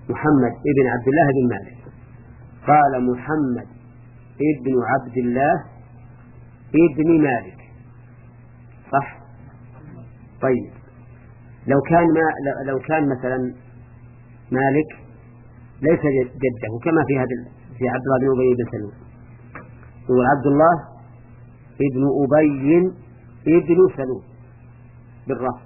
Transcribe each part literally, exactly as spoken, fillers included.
محمد ابن عبد الله بن مالك. قال محمد ابن عبد الله ابن مالك، صح؟ طيب لو كان ما لو كان مثلا مالك ليس جده كما في هذا في عبد الله بن أبي بن سلول، هو عبد الله ابن أبي ابن سلول بالرفع،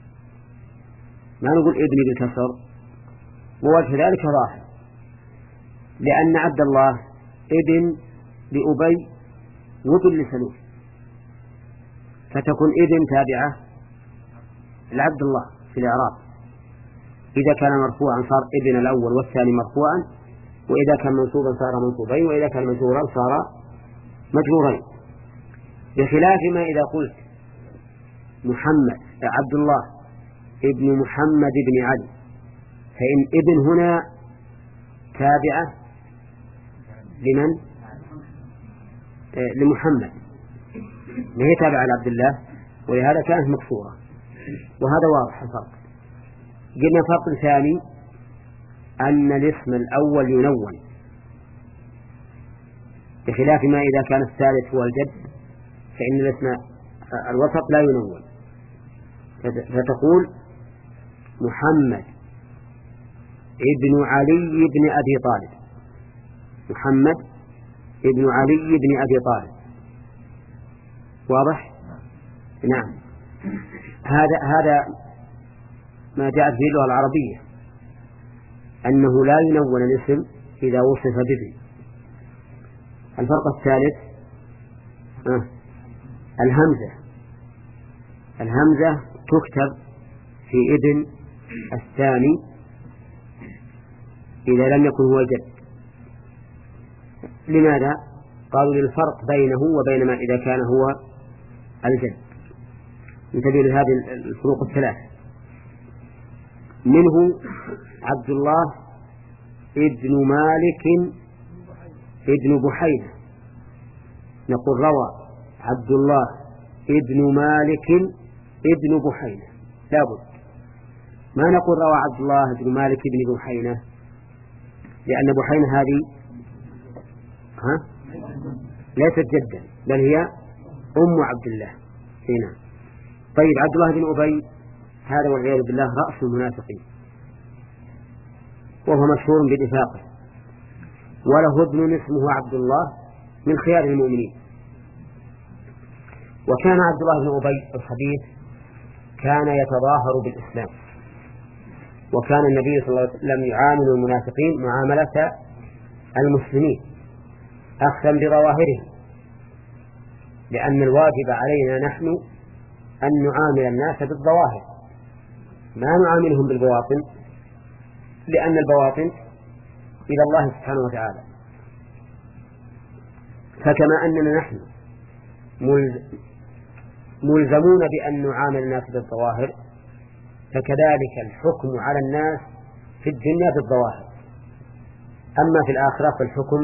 ما نقول ابن بالكسر، ووجه ذلك ظاهر لأن عبد الله ابن لأبي وابن لسلول، فتكون ابن تابعة لعبد الله في الإعراب، إذا كان مرفوعا صار ابن الأول والثاني مرفوعا، وإذا كان منصوبا صار منصوبين، وإذا كان مجرورا صار مجرورين، بخلاف ما إذا قلت محمد عبد الله ابن محمد بن علي، فإن ابن هنا تابعة لمن؟ آه لمحمد، ما هي تابعة لعبد الله، ولهذا كانت مكسورة، وهذا واضح الفرق. قلنا فرق ثاني أن الاسم الأول ينون، بخلاف ما إذا كان الثالث هو الجد فإن الاسم الوسط لا ينون، فتقول محمد ابن علي بن أبي طالب، محمد ابن علي بن أبي طالب، واضح؟ نعم. هذا هذا ما جاءت به اللغة العربية، أنه لا ينون الاسم إذا وصف بابن. الفرق الثالث آه. الهمزة الهمزة تكتب في ابن الثاني إذا لم يكن هو جد. لماذا؟ قالوا للفرق بينه وبين ما إذا كان هو الجد. انتبهوا لهذه الفروق الثلاث. منه عبد الله ابن مالك ابن بحينة، نقول روى عبد الله ابن مالك ابن بحينة، لابد ما نقول روى عبد الله ابن مالك ابن بحينة، لأن بحينة هذه ها ليست جدا بل هي أم عبد الله هنا. طيب عبد الله بن أبي هذا والعياذ بالله رأس المنافقين، وهو مشهور بنفاقه، وله ابن اسمه عبد الله من خيار المؤمنين. وكان عبد الله بن أبي الخبيث كان يتظاهر بالإسلام، وكان النبي صلى الله عليه وسلم يعامل المنافقين معاملة المسلمين أخذا بظواهرهم، لأن الواجب علينا نحن أن نعامل الناس بالظواهر، ما نعاملهم بالبواطن، لأن البواطن إلى الله سبحانه وتعالى. فكما أننا نحن ملزمون بأن نعامل الناس بالظواهر، فكذلك الحكم على الناس في الدنيا بالظواهر، أما في الآخرة فالحكم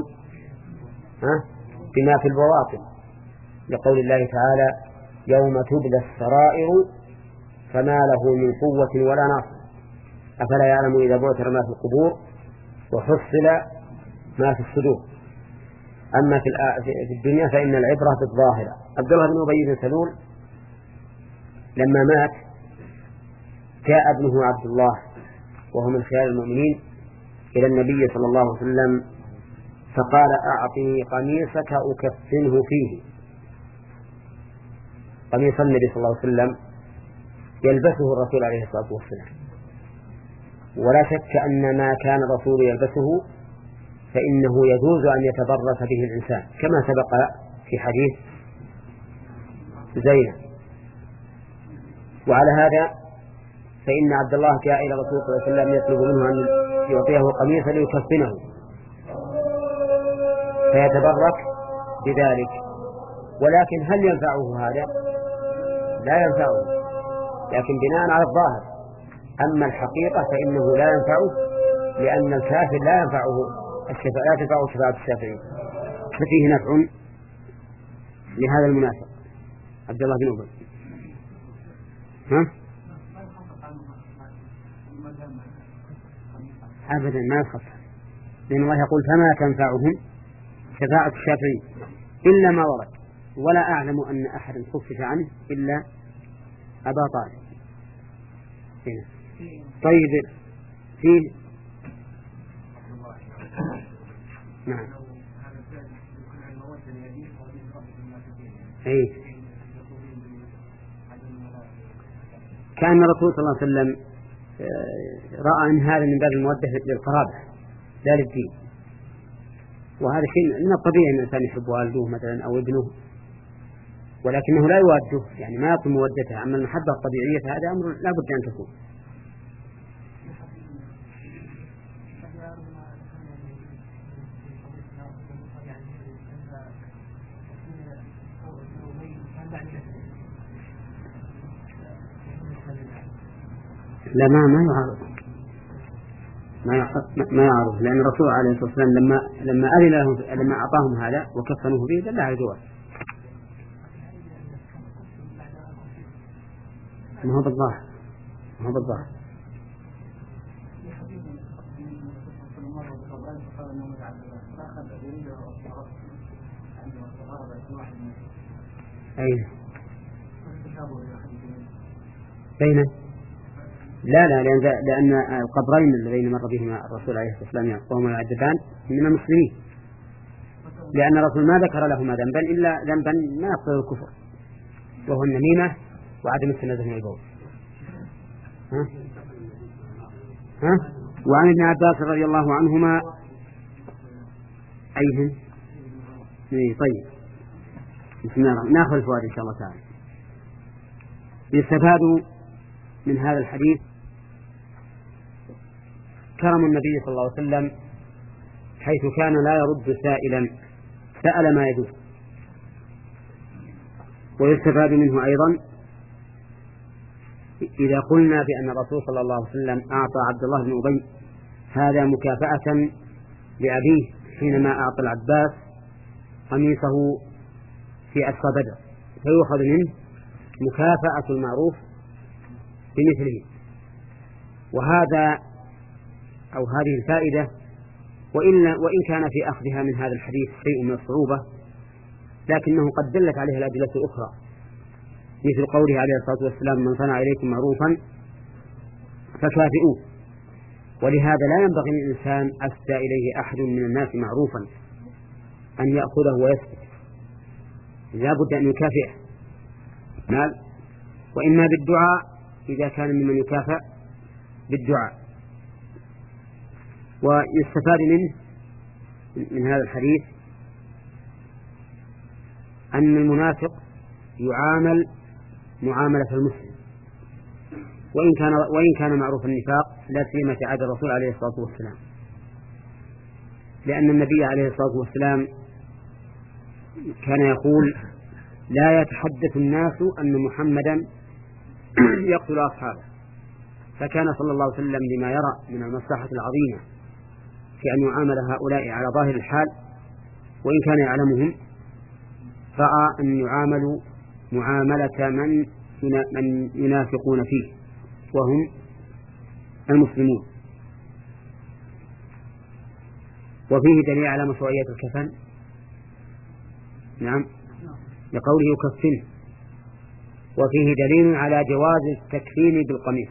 بما في البواطن، لقول الله تعالى يوم تبلى السرائر فما له من قوة ولا ناصر أفلا يعلم إذا بعثر ما في القبور وحصل ما في الصدور. أما في الدنيا فإن العبرة بالظاهرة. عبد الله بن أبي بن سلول لما مات جاء ابنه عبد الله وهو من خيار المؤمنين إلى النبي صلى الله عليه وسلم فقال أعطني قميصك أكفنه فيه. قميص النبي صلى الله عليه وسلم يلبسه الرسول عليه الصلاة والسلام، ولا شك أن ما كان الرسول يلبسه فإنه يجوز أن يتبرك به الإنسان، كما سبق في حديث زينب. وعلى هذا فإن عبد الله جاء إلى الرسول صلى الله عليه وسلم يطلب منه أن يعطيه قميصا ليكفنه فيتبرك بذلك، ولكن هل ينفعه هذا؟ لا ينفعه، لكن بناء على الظاهر. أما الحقيقة فإنه لا ينفعه، لأن الكافر لا ينفعه الشفاعة، لا تنفعه شفاعة الشافعين، ففيه نفع لهذا المنافق عبد الله بن أبي. ها؟ أبدا ما يخص، لأن الله يقول فما تنفعهم شفاعة الشافعين إلا ما ورد، ولا أعلم أن أحد خفف عنه إلا أبا طالب. هنا. طيب فيه نعم أي كان الرسول صلى الله عليه وسلم رأى أن هذا من باب المودة للقرابة لا للدين، وهذا شيء من الطبيعي أن الإنسان يحب والده مثلا أو ابنه، ولكنه لا يواده، يعني ما يكون مودته. أما المحبة الطبيعية فهذا أمر لا بد أن تكون. لا ما ما يعارض ما ما يعرف، لأن الرسول عليه الصلاة والسلام لما لما أذن لهم لما أعطاهم هذا وكفنوه به دل على جواز. ما هو بالظاهر ما هو بالظاهر أين بين لا لا لأن, لأن القبرين الذين مر بهما الرسول عليه الصلاة والسلام وهما يعذبان من المسلمين، لأن الرسول ما ذكر لهما ذنبا إلا ذنبا ما يقتضي الكفر، وهو النميمة وعدم التنزه من البول. ها؟ ها؟ وعن ابن عباس رضي الله عنهما أيهن؟ طيب بسم الله ناخذ الفوائد إن شاء الله تعالى. يستفاد من هذا الحديث كرم النبي صلى الله عليه وسلم، حيث كان لا يرد سائلا سأل ما يجوز. ويستفاد منه أيضا إذا قلنا بأن الرسول صلى الله عليه وسلم أعطى عبد الله بن أبي هذا مكافأة لأبيه حينما أعطى العباس قميصه في أسفى بدر، فيؤخذ منه مكافأة المعروف بمثله. وهذا أو هذه الفائدة وإن, وإن كان في أخذها من هذا الحديث شيء من الصعوبة، لكنه قد دلت عليه الأدلة الأخرى، مثل قوله عليه الصلاة والسلام من صنع إليكم معروفا فكافئوه. ولهذا لا ينبغي للإنسان أسدى إليه أحد من الناس معروفا أن يأخذه ويسكت، لا بد أن يكافئه، وإما بالدعاء إذا كان ممن يكافئ بالدعاء. ويستفاد منه من هذا الحديث أن المنافق يعامل معاملة المسلم، وإن كان وإن كان معروف النفاق لا سيما في عهد الرسول عليه الصلاة والسلام، لأن النبي عليه الصلاة والسلام كان يقول لا يتحدث الناس أن محمدا يقتل أصحابه، فكان صلى الله عليه وسلم لما يرى من المصلحة العظيمة في أن يعامل هؤلاء على ظاهر الحال وإن كان يعلمهم، رأى أن يعاملوا معاملة من من ينافقون فيه وهم المسلمون. وفيه دليل على مشروعية الكفن، نعم لقوله يكفنه، وفيه دليل على جواز التكفين بالقميص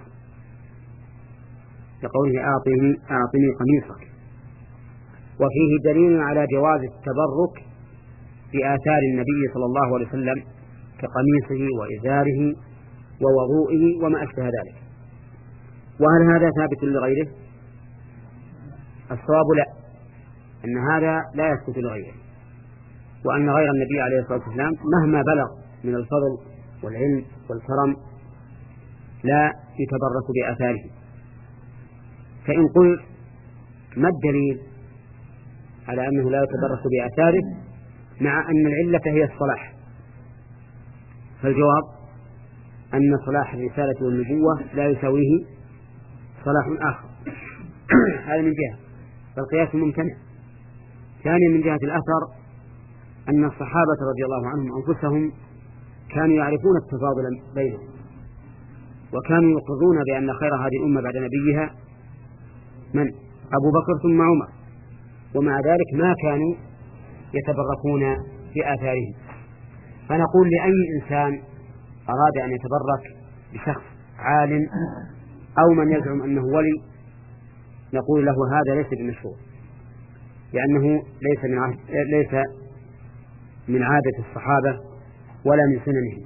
لقوله أعطني أعطني قميصك، وفيه دليل على جواز التبرك بآثار النبي صلى الله عليه وسلم كقميصه وإزاره ووضوئه وما أشبه ذلك. وهل هذا ثابت لغيره؟ الصواب لا، أن هذا لا يثبت لغيره، وأن غير النبي عليه الصلاة والسلام مهما بلغ من الفضل والعلم والكرم لا يتبرك بآثاره. فإن قلت ما الدليل على أنه لا يتبرك بآثاره مع أن العلة هي الصلاح؟ فالجواب أن صلاح الرسالة والنبوة لا يساويه صلاح آخر. هذا من جهة، فالقياس ممتنع. ثانيا من جهة الأثر أن الصحابة رضي الله عنهم أنفسهم كانوا يعرفون التفاضل بينهم، وكانوا يقرون بأن خير هذه الأمة بعد نبيها من؟ أبو بكر ثم عمر، ومع ذلك ما كانوا يتبركون بآثارهم. فنقول لأي إنسان أراد أن يتبرك بشخص عالم أو من يزعم أنه ولي نقول له هذا ليس بمشروع، لأنه ليس من عهد ليس من عادة الصحابة ولا من سننهم.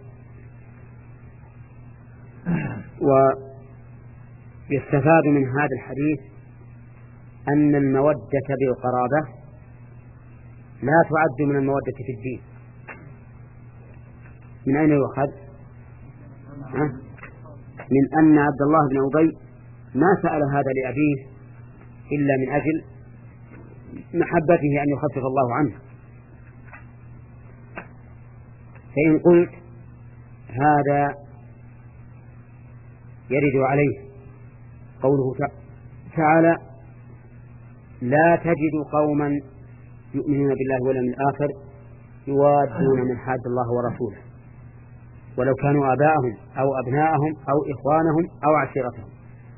ويستفاد من هذا الحديث أن المودة بالقرابة لا تعد من المودة في الدين. من أين يؤخذ؟ من أن عبد الله بن أبي ما سأل هذا لأبيه إلا من أجل محبته أن يخفف الله عنه. فإن قلت هذا يرد عليه قوله تعالى لا تجد قوما يؤمنون بالله واليوم الآخر يوادون من حاد الله ورسوله ولو كانوا آباءهم أو أبناءهم أو إخوانهم أو عشيرتهم.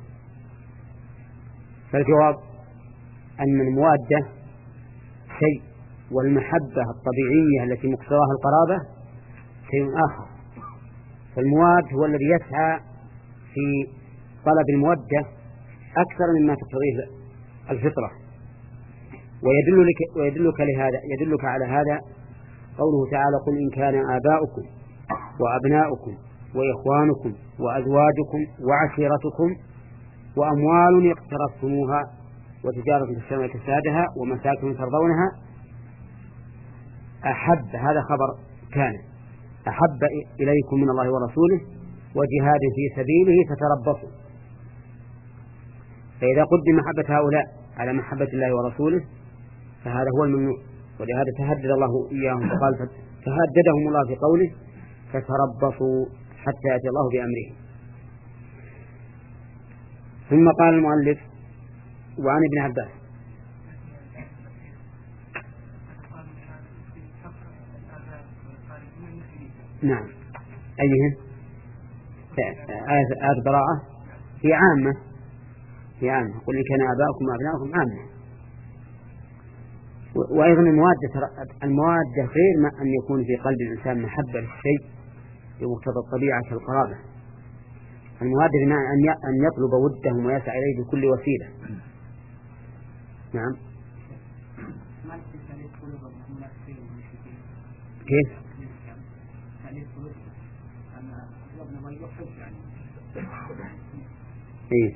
فالجواب أن الموادة شيء والمحبة الطبيعية التي مقتضاها القرابة شيء آخر. فالمواد هو الذي يسعى في طلب المودة أكثر مما تقتضيه الفطرة. ويدلك, ويدلك لهذا يدلك على هذا قوله تعالى قل إن كان آباؤكم وأبناؤكم وإخوانكم وأزواجكم وعشيرتكم وأموال اقترفتموها وتجارة تخشون كسادها ومساكن ترضونها أحب، هذا خبر كان أحب إليكم من الله ورسوله وجهاد في سبيله فتربصوا. فإذا قدم محبة هؤلاء على محبة الله ورسوله فهذا هو الممنوع، ولهذا تهدد الله إياهم فقال فهددهم الله في قوله فتربصوا حتى يأتي الله بأمره. ثم قال المؤلف وعن ابن عباس نعم أيهم آية البراءة هي عامة هي عامة قل إن كان آباؤكم وأبناؤكم عامة. وأيضا الموادة الموادة غير ما أن يكون في قلب الإنسان محبة للشيء بمقتضى الطبيعة كالقرابة. الموادة بمعنى أن يطلب ودهم ويسعى إليه بكل وسيلة. نعم كيف؟ إيه.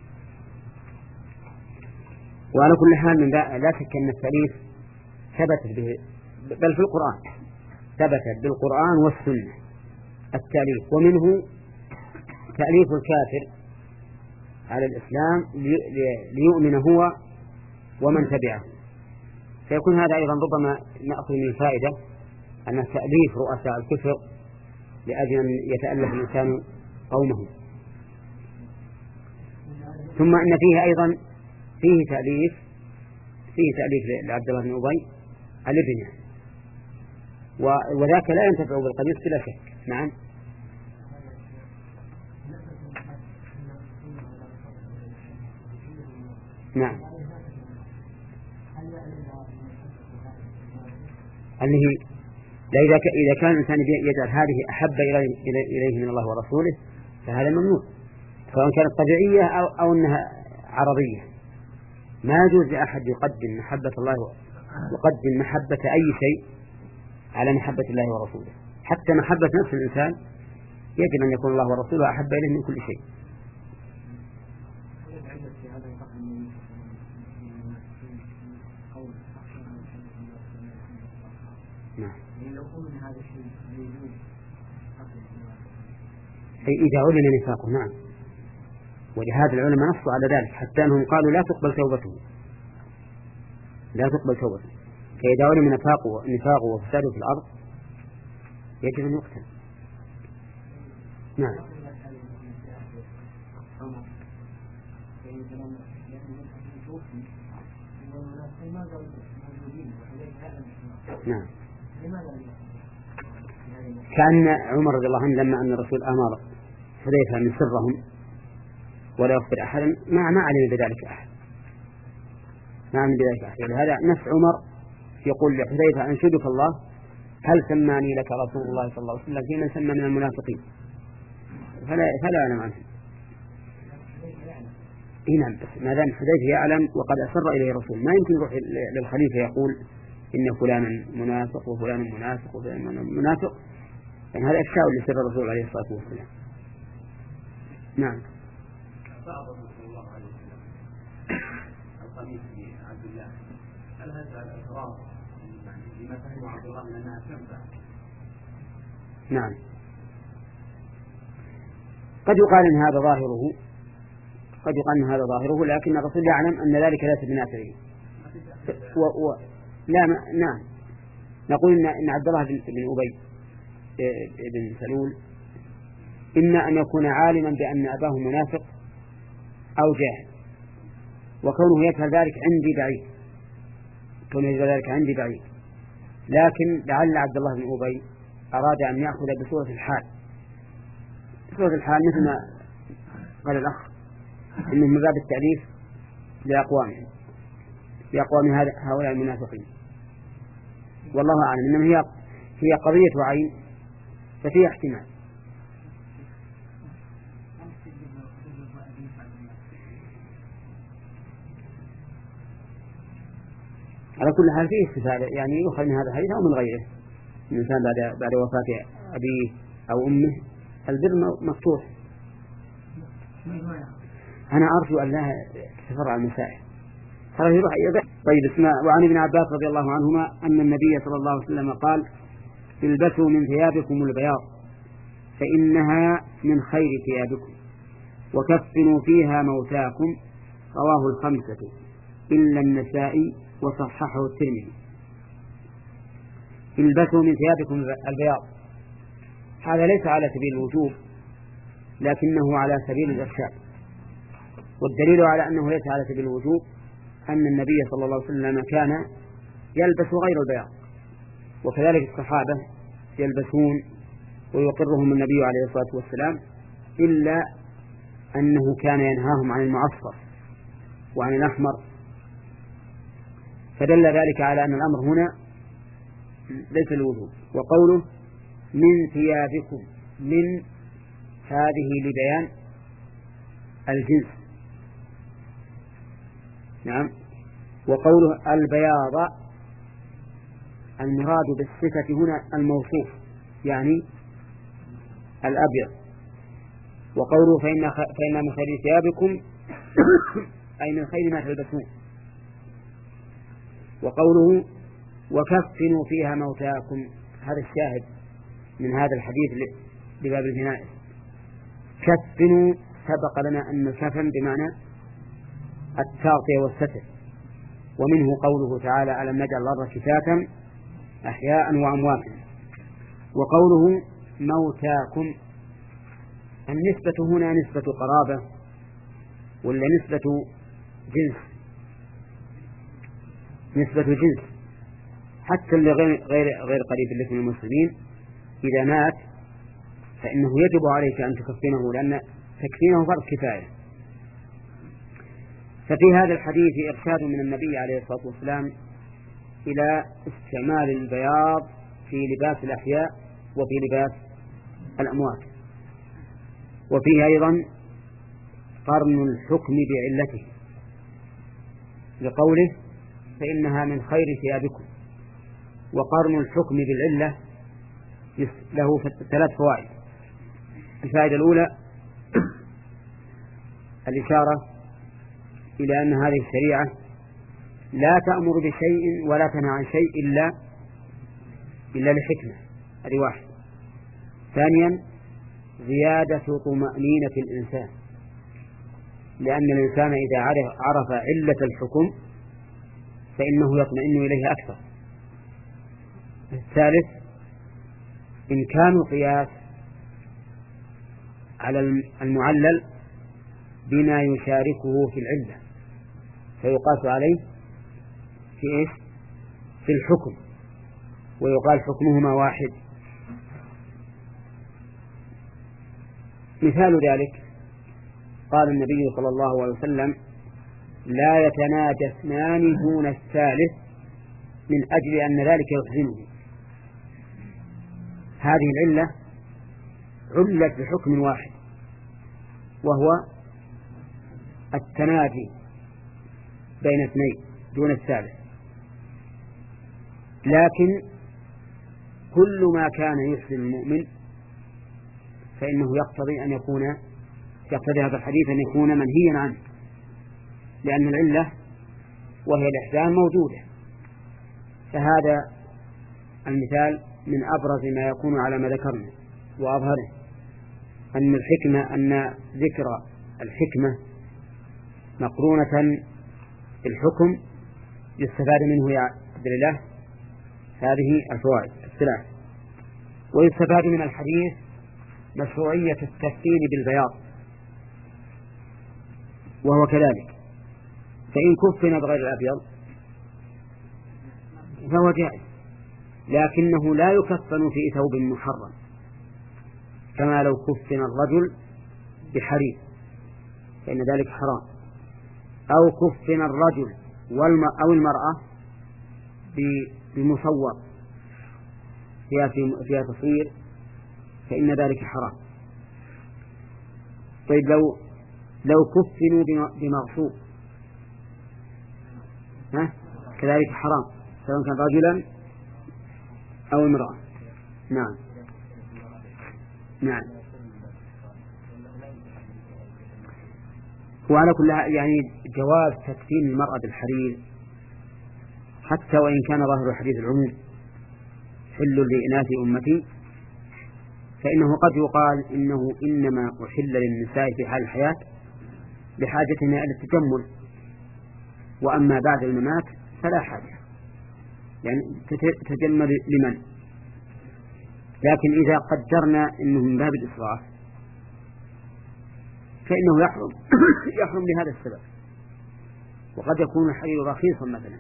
وعلى كل حال من لا شك أن التأليف ثبت به بل في القرآن ثبتت بالقرآن والسنة التأليف، ومنه تأليف الكافر على الإسلام ليؤمن هو ومن تبعه. فيكون هذا أيضا ربما نأخذ من فائدة أن تأليف رؤساء الكفر لأجل أن يتألف الإنسان قومه. ثم أن فيه أيضا فيه تأليف فيه تأليف لعبد الله بن أبي الابن، وذاك لا ينتفع بالقميص بلا شك. نعم نعم اللي هي إذا إذا كان الإنسان يجعل هذه أحب إليه من الله ورسوله فهذا ممنوع، سواء كانت طبيعية أو أو أنها عرضية. ما يجوز لأحد يقدم محبة الله يقدم محبة أي شيء على محبة الله ورسوله، حتى محبة نفس الإنسان يجب أن يكون الله ورسوله أحب إليه من كل شيء. نعم. إذا علم نفاقه نعم، ولهذا العلماء نصوا على ذلك حتى أنهم قالوا لا تقبل توبته لا تقبل توبته فإذا علم نفاقه نفاقه وفساده في الأرض يجب أن يقتل. نعم نعم كأن عمر رضي الله عنه لما أن الرسول أمر حذيفة من سرهم ولا يخبر أحدا ما ما علم بذلك أحد، ما عندي ذلك أحد. هذا نفس عمر يقول لحذيفة أنشدك الله هل سماني لك رسول الله صلى الله عليه وسلم في من سمى من المنافقين، فلا فلا أعلم عنه. إيه نعم، بس ما دام حذيفة يعلم وقد أسر إليه رسول، ما يمكن يروح للخليفة يقول إن فلانا منافق وفلان منافق وفلان منافق، يعني هذا إفشاء لسر الرسول عليه الصلاة والسلام. نعم. صلى الله عليه وسلم القميص لعبد الله، هل هذا الإقرار يعني لما فهمه عبد الله من أنها تنفع؟ نعم، قد يقال إن هذا ظاهره، قد يقال إن هذا ظاهره، لكن الرسول يعلم أن ذلك ليس بنافعه. و... و... لا م... نعم، نقول إن, إن عبد الله بن أبي بن سلول إما أن يكون عالما بأن أباه منافق أو جاهل، وكونه يفعل ذلك عندي بعيد، كونه يفعل ذلك عندي بعيد، لكن لعل عبد الله بن أبي أراد أن يأخذ بصورة الحال، بصورة الحال مثل ما قال الأخ إنه من باب التعريف لأقوامهم لأقوام هؤلاء المنافقين. والله أعلم، إنما هي هي قضية عين ففيها احتمال. على كل حال فيه استفادة، يعني يؤخذ من هذا الحديث أو من غيره. الإنسان بعد بعد وفاة أبيه أو أمه البر مفتوح. أنا أرجو أن لا تتفرع المسائل. طيب اسمع. وعن ابن عباس رضي الله عنهما أن النبي صلى الله عليه وسلم قال البسوا من ثيابكم البياض فإنها من خير ثيابكم وكفنوا فيها موتاكم، رواه الخمسة إلا النسائي وصححه الترمذي. البسوا من ثيابكم البياض، هذا ليس على سبيل الوجوب لكنه على سبيل الإرشاد، والدليل على أنه ليس على سبيل الوجوب أن النبي صلى الله عليه وسلم كان يلبس غير البياض، وكذلك الصحابة يلبسون ويقرهم النبي عليه الصلاة والسلام، إلا أنه كان ينهاهم عن المعصفر وعن الأحمر، فدل ذلك على أن الأمر هنا ليس الوجوب. وقوله من ثيابكم، من هذه لبيان الجنس، نعم. وقوله البياض المراد بالصفة هنا الموصوف يعني الأبيض. وقوله فإن, خ... فإن من خير ثيابكم أي من خير ما تلبسون. وقوله وكفنوا فيها موتاكم، هذا الشاهد من هذا الحديث لباب الجنائز. كفنوا سبق لنا أن الكفن بمعنى التغطية والستر، ومنه قوله تعالى ألم نجعل الأرض كفاتا أحياء وأمواتا. وقوله موتاكم، النسبة هنا نسبة قرابة ولا نسبة جنس؟ نسبة جنس، حتى اللي غير غير غير قريب لك من المسلمين إذا مات فإنه يجب عليك أن تكفنه، لأن تكفينه فرض كفاية. ففي هذا الحديث إرشاد من النبي عليه الصلاة والسلام إلى استعمال البياض في لباس الأحياء وفي لباس الأموات. وفيه أيضا قرن الحكم بعلته لقوله فإنها من خير ثيابكم. وقرن الحكم بالعلة له ثلاث فوائد. الفائدة الأولى الإشارة إلى أن هذه الشريعة لا تأمر بشيء ولا تنهى عن شيء إلا إلا لحكمة، هذه واحد. ثانيا زيادة طمأنينة الإنسان، لأن الإنسان إذا عرف, عرف علة الحكم فإنه يطمئن إليه أكثر. الثالث إمكان القياس على المعلل بما يشاركه في العلة فيقاس عليه في إيش؟ في الحكم، ويقال حكمهما واحد. مثال ذلك قال النبي صلى الله عليه وسلم لا يتناجى اثنان دون الثالث من أجل أن ذلك يحزنه. هذه العلة علت بحكم واحد وهو التناجي بين اثنين دون الثالث، لكن كل ما كان يحزن المؤمن فإنه يقتضي أن يكون يقتضي هذا الحديث أن يكون منهيا عنه، لأن العلة وهي الإحزان موجودة. فهذا المثال من أبرز ما يكون على ما ذكرنا وأظهره أن الحكمة أن ذكر الحكمة مقرونة بالحكم يستفاد منه يا عبد الله هذه الفوائد الثلاث. ويستفاد من الحديث مشروعية التفصيل بالبياض، وهو كذلك، فإن كفن بغير الأبيض فهو جائز، لكنه لا يكفن في ثوب محرم كما لو كفن الرجل بحرير فإن ذلك حرام، أو كفن الرجل أو المرأة بمصور فيها, فيها تصوير فإن ذلك حرام. طيب لو لو كفنوا بمغصوب ها كذلك حرام سواء كان رجلا أو امرأة. نعم نعم. وعلى كل يعني جواز تكفين المرأة بالحرير حتى وإن كان ظاهر الحديث العموم حل لإناث أمتي، فإنه قد يقال إنه إنما أحل للنساء في حال الحياة لحاجتنا إلى التجمل، وأما بعد الممات فلا حاجة، يعني تتجمل لمن؟ لكن إذا قدرنا أنه من باب الإسراف فإنه يحرم يحرم لهذا السبب، وقد يكون الحرير رخيصا مثلا،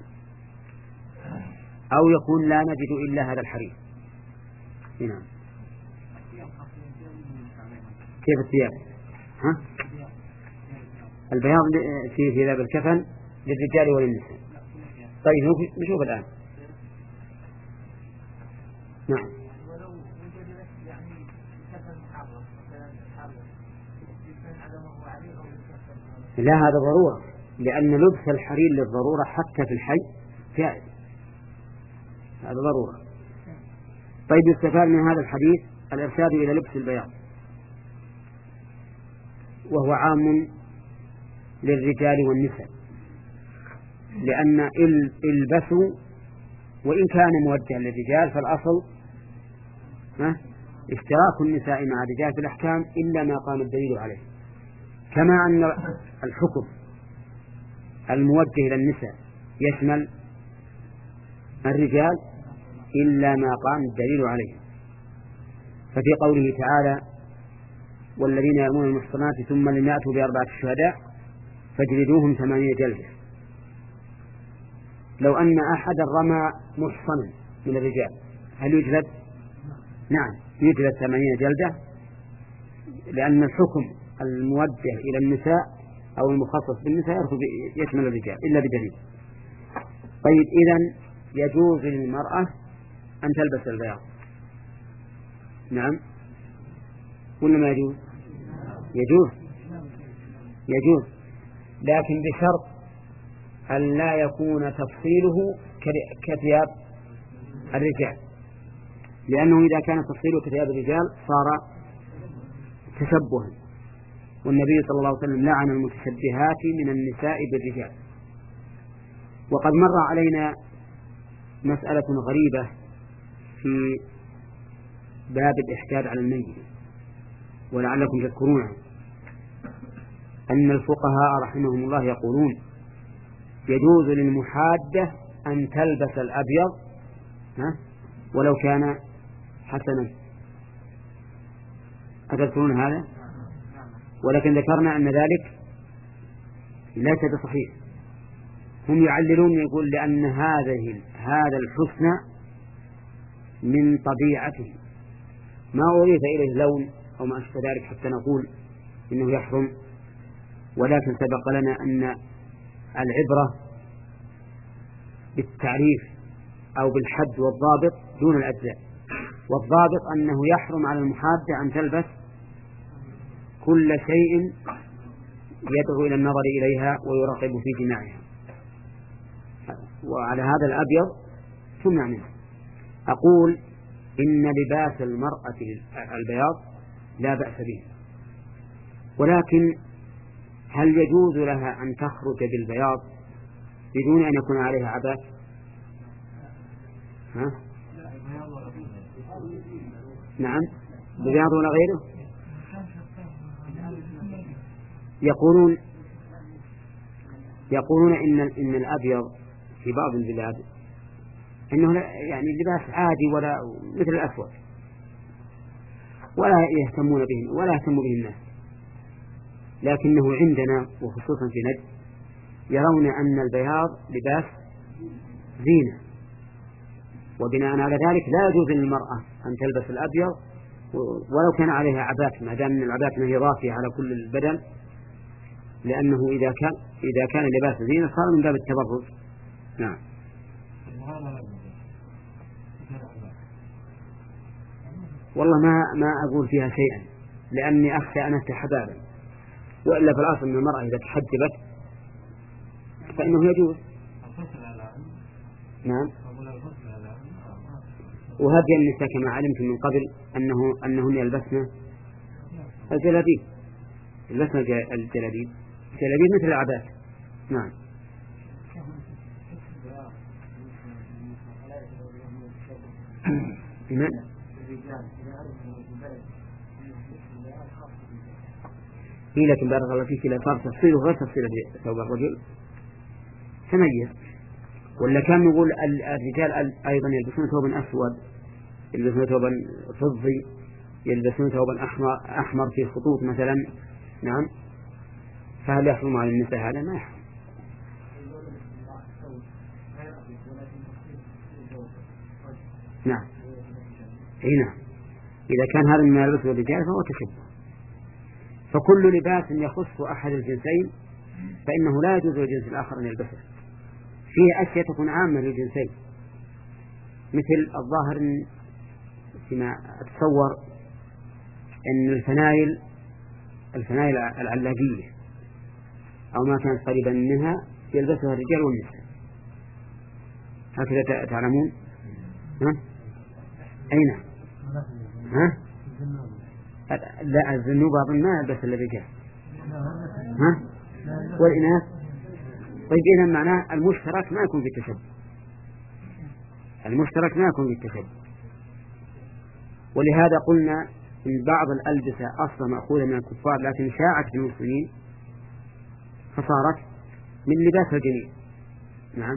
أو يكون لا نجد إلا هذا الحرير. نعم. كيف الثياب؟ ها؟ البياض في ثياب الكفن للرجال وللنساء. طيب نشوف الآن. نعم. لا هذا ضرورة، لأن لبس الحرير للضرورة حتى في الحي جائز، هذا ضرورة. طيب يستفاد من هذا الحديث الإرشاد إلى لبس البياض، وهو عام للرجال والنساء، لأن البسوا وإن كان موجها للرجال فالأصل اشتراك النساء مع الرجال في الأحكام إلا ما قام الدليل عليه، كما أن الحكم الموجه إلى النساء يشمل الرجال إلا ما قام الدليل عليه. ففي قوله تعالى والذين يرمون المحصنات ثم لم يأتوا بأربعة شهداء فاجلدوهم ثمانين جلدة، لو أن أحدا رمى محصنا من الرجال هل يجلد؟ نعم يجلد ثمانين جلدة، لأن الحكم الموجه إلى النساء أو المخصص بالنساء يشمل الرجال إلا بدليل. طيب إذن يجوز للمرأة أن تلبس البياض؟ نعم ولا ما يجوز؟ يجوز يجوز، لكن بشرط أن لا يكون تفصيله كثياب الرجال، لأنه إذا كان تفصيله كثياب الرجال صار تشبها، والنبي صلى الله عليه وسلم لعن المتشبهات من النساء بالرجال. وقد مر علينا مسألة غريبة في باب الإحداد على الميت ولعلكم تذكرونها، أن الفقهاء رحمهم الله يقولون يجوز للمحادة أن تلبس الأبيض ها ولو كان حسنا. أتذكرون هذا؟ ولكن ذكرنا أن ذلك ليس بصحيح. هم يعللون يقول لأن هذه هذا الحسن من طبيعته ما أضيف إليه لون أو ما أشبه ذلك حتى نقول إنه يحرم، ولكن سبق لنا أن العبرة بالتعريف أو بالحد والضابط دون الأجزاء، والضابط أنه يحرم على المحادة أن تلبس كل شيء يدعو إلى النظر إليها ويرغب في جماعها، وعلى هذا الأبيض تمنع منه. أقول إن لباس المرأة البياض لا بأس به، ولكن هل يجوز لها أن تخرج بالبياض بدون أن يكون عليها عباءة؟ ها؟ نعم، ببياض ولا غيره. يقولون يقولون إن إن الأبيض في بعض البلاد إنه يعني لباس عادي ولا مثل الأسود، ولا يهتمون به ولا يهتم به الناس، لكنه عندنا وخصوصا في نجد يرون أن البياض لباس زينة، وبناء على ذلك لا يجوز للمرأة أن تلبس الأبيض ولو كان عليها عباءة، ما دام العباءة هي ضافية على كل البدن، لأنه إذا كان إذا كان لباس زينة صار من باب التبرج. نعم. والله ما ما أقول فيها شيئا، لأني أخشى أن أفتح بابا، وإلا في الأصل أن المرأة إذا تحجبت فإنه يجوز. نعم. وهدي النساء كما علمت من قبل أنه أنهن يلبسن الجلابيب، يلبسن الجلابيب الجلابيب مثل العباءة. نعم. من؟ هي لكن بارك الله فيك إذا صار تفصيله غير تفصيل ثوب الرجل تميز، ولا كان نقول الرجال أيضا يلبسون ثوبا أسود، يلبسون ثوبا فضي، يلبسون ثوبا أحمر أحمر في خطوط مثلا. نعم. فهل يحرم على النساء هذا؟ ما يحرم. نعم. اي نعم، إذا كان هذا مما يلبسه الرجال فهو تشبه. فكل لباس يخص أحد الجنسين فإنه لا يجوز للجنس الآخر أن يلبسه. فيه أشياء تكون عامة للجنسين، مثل الظاهر فيما أتصور أن الفنايل الفنايل العلاجية أو ما كانت قريبا منها يلبسها الرجال والنساء، هكذا تعلمون؟ ها؟ أين؟ ها؟ لا، الذنوب أظن ما يلبس إلا الرجال، ها؟ والإناث. طيب إذا معناه المشترك ما يكون في التشبه، المشترك ما يكون في التشبه. ولهذا قلنا إن بعض الألبسة أصلا مأخوذة من الكفار لكن شاعت في المسلمين فصارت من لباس الجميع. نعم.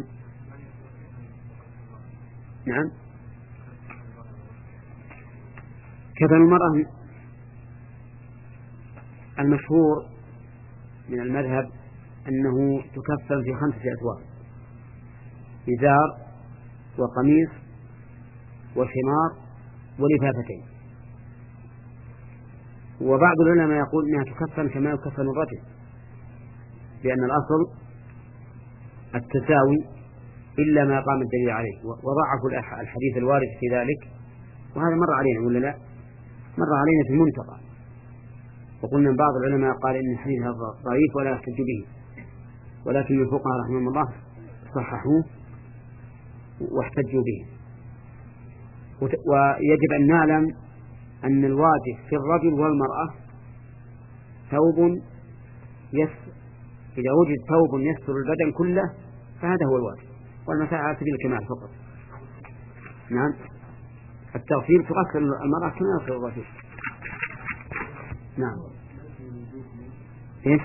نعم. كفن المرأة المشهور من المذهب أنه تكفن في خمسة أثواب: إزار وقميص وخمار ولفافتين. وبعض العلماء يقول إنها تكفن كما يكفن الرجل، لأن الأصل التساوي إلا ما قام الدليل عليه، وضعفوا الحديث الوارد في ذلك، وهذا مر علينا ولا لا؟ مر علينا في المنتقى، وقلنا بعض العلماء قال إن الحديث هذا ضعيف ولا يحتج به، ولكن الفقهاء رحمهم الله صححوه واحتجوا به. ويجب أن نعلم أن الواجب في الرجل والمرأة ثوب يستر، إذا وجد ثوب يستر البدن كله فهذا هو الواجب، والمساء على سبيل الكمال فقط. نعم. التغسيل تغسل المرأة كما يغسل الرجل. نعم. إيش؟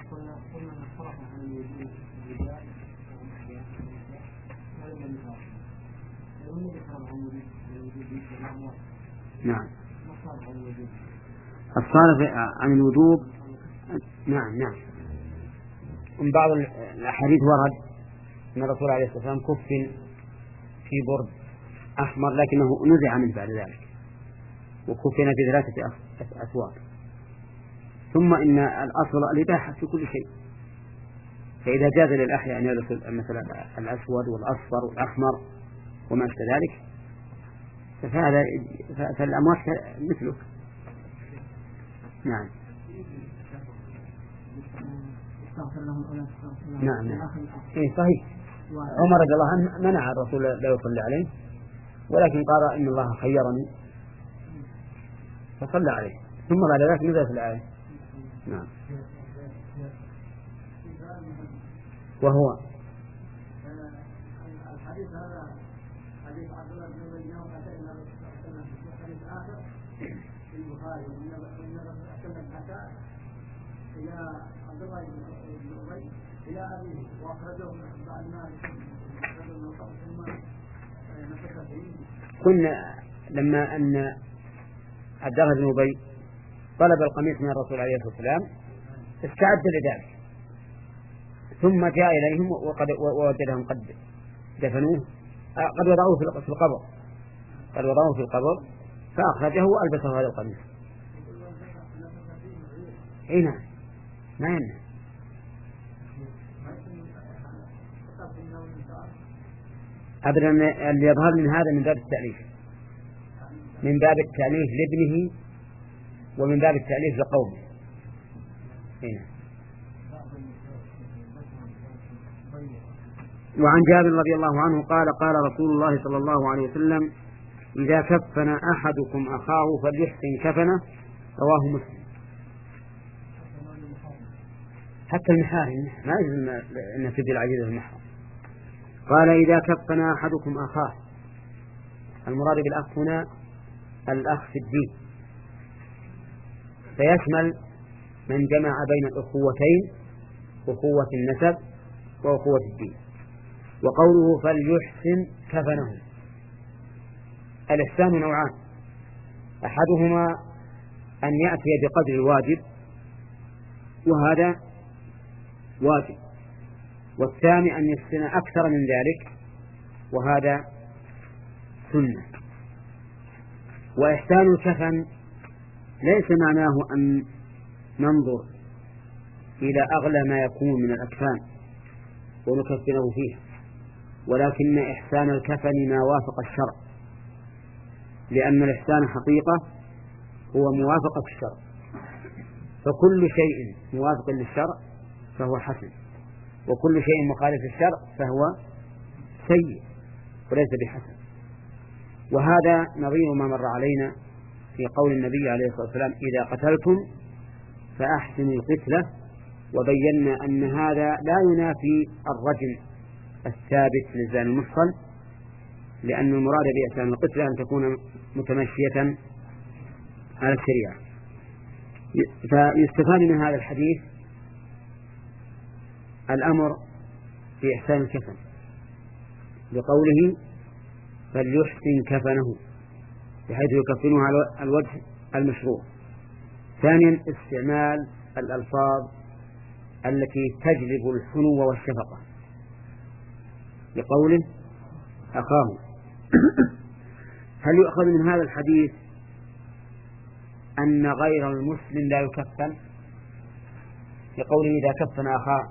نعم. الصارف عن الوجوب. نعم نعم. من بعض الأحاديث ورد أن الرسول عليه الصلاة والسلام كفن في برد أحمر لكنه نزع منه بعد ذلك، وكفن في ثلاثة أثواب. ثم إن الأصل الإباحة في كل شيء، فإذا جاز للأحياء أن يلبسوا مثلا الأسود والأصفر والأحمر وما أشبه ذلك فهذا فالأموات مثله. نعم نعم نعم إيه صحيح. عمر رضي الله عنه منع الرسول لا يصلي عليه ولكن قال إن الله خيرني فصلى عليه ثم بعد ذلك نزلت الآية. نعم. وهو الحديث هذا حديث عبد الله بن ابي يوم اتينا في الحديث الاخر في البخاري وان احسن الحكاء الى عبد الله بن ابي الى ابيه واخرجه بعد ما ثم نفخ فيه. كنا لما ان عبد الله بن ابي طلب القميص من الرسول عليه الصلاه والسلام استعد لذلك ثم جاء إليهم وقد ووجدهم قد دفنوه قد وضعوه في القبر قد وضعوه في القبر فأخرجه وألبسه هذا القميص. أي نعم ما يمنع. أبدا اللي يظهر من هذا من باب التأليف من باب التأليف لابنه ومن باب التأليف لقومه. أي نعم. وعن جابر رضي الله عنه قال قال رسول الله صلى الله عليه وسلم إذا كفن أحدكم أخاه فليحسن كفنه رواه مسلم. حتى المحارم ما يجوز أن تبدي العجيزة المحرم. قال إذا كفن أحدكم أخاه المراد بالأخ هنا الأخ في الدين فيشمل من جمع بين الأخوتين أخوة النسب وأخوة الدين. وقوله فليحسن كفنه الإحسان نوعان أحدهما أن يأتي بقدر الواجب وهذا واجب والثاني أن يحسن أكثر من ذلك وهذا سنة. وإحسان الكفن ليس معناه أن ننظر إلى أغلى ما يكون من الأكفان ونكفنه فيه ولكن إحسان الكفن ما وافق الشرع لأن الإحسان حقيقة هو موافقة الشرع فكل شيء موافق للشرع فهو حسن وكل شيء مخالف للشرع فهو سيء وليس بحسن. وهذا نظير ما مر علينا في قول النبي عليه الصلاة والسلام إذا قتلتم فأحسنوا القتلة وبينا أن هذا لا ينافي الرجم الثابت للزان المفصل لأن المراد بإحسان القتلة أن تكون متمشية على الشريعة. فيستفاد من هذا الحديث الأمر بإحسان الكفن بقوله فليحسن كفنه بحيث يكفنه على الوجه المشروع. ثانيا استعمال الألفاظ التي تجلب الحنو والشفقة بقوله أخاه. هل يؤخذ من هذا الحديث أن غير المسلم لا يكفن بقوله إذا كفن أخاه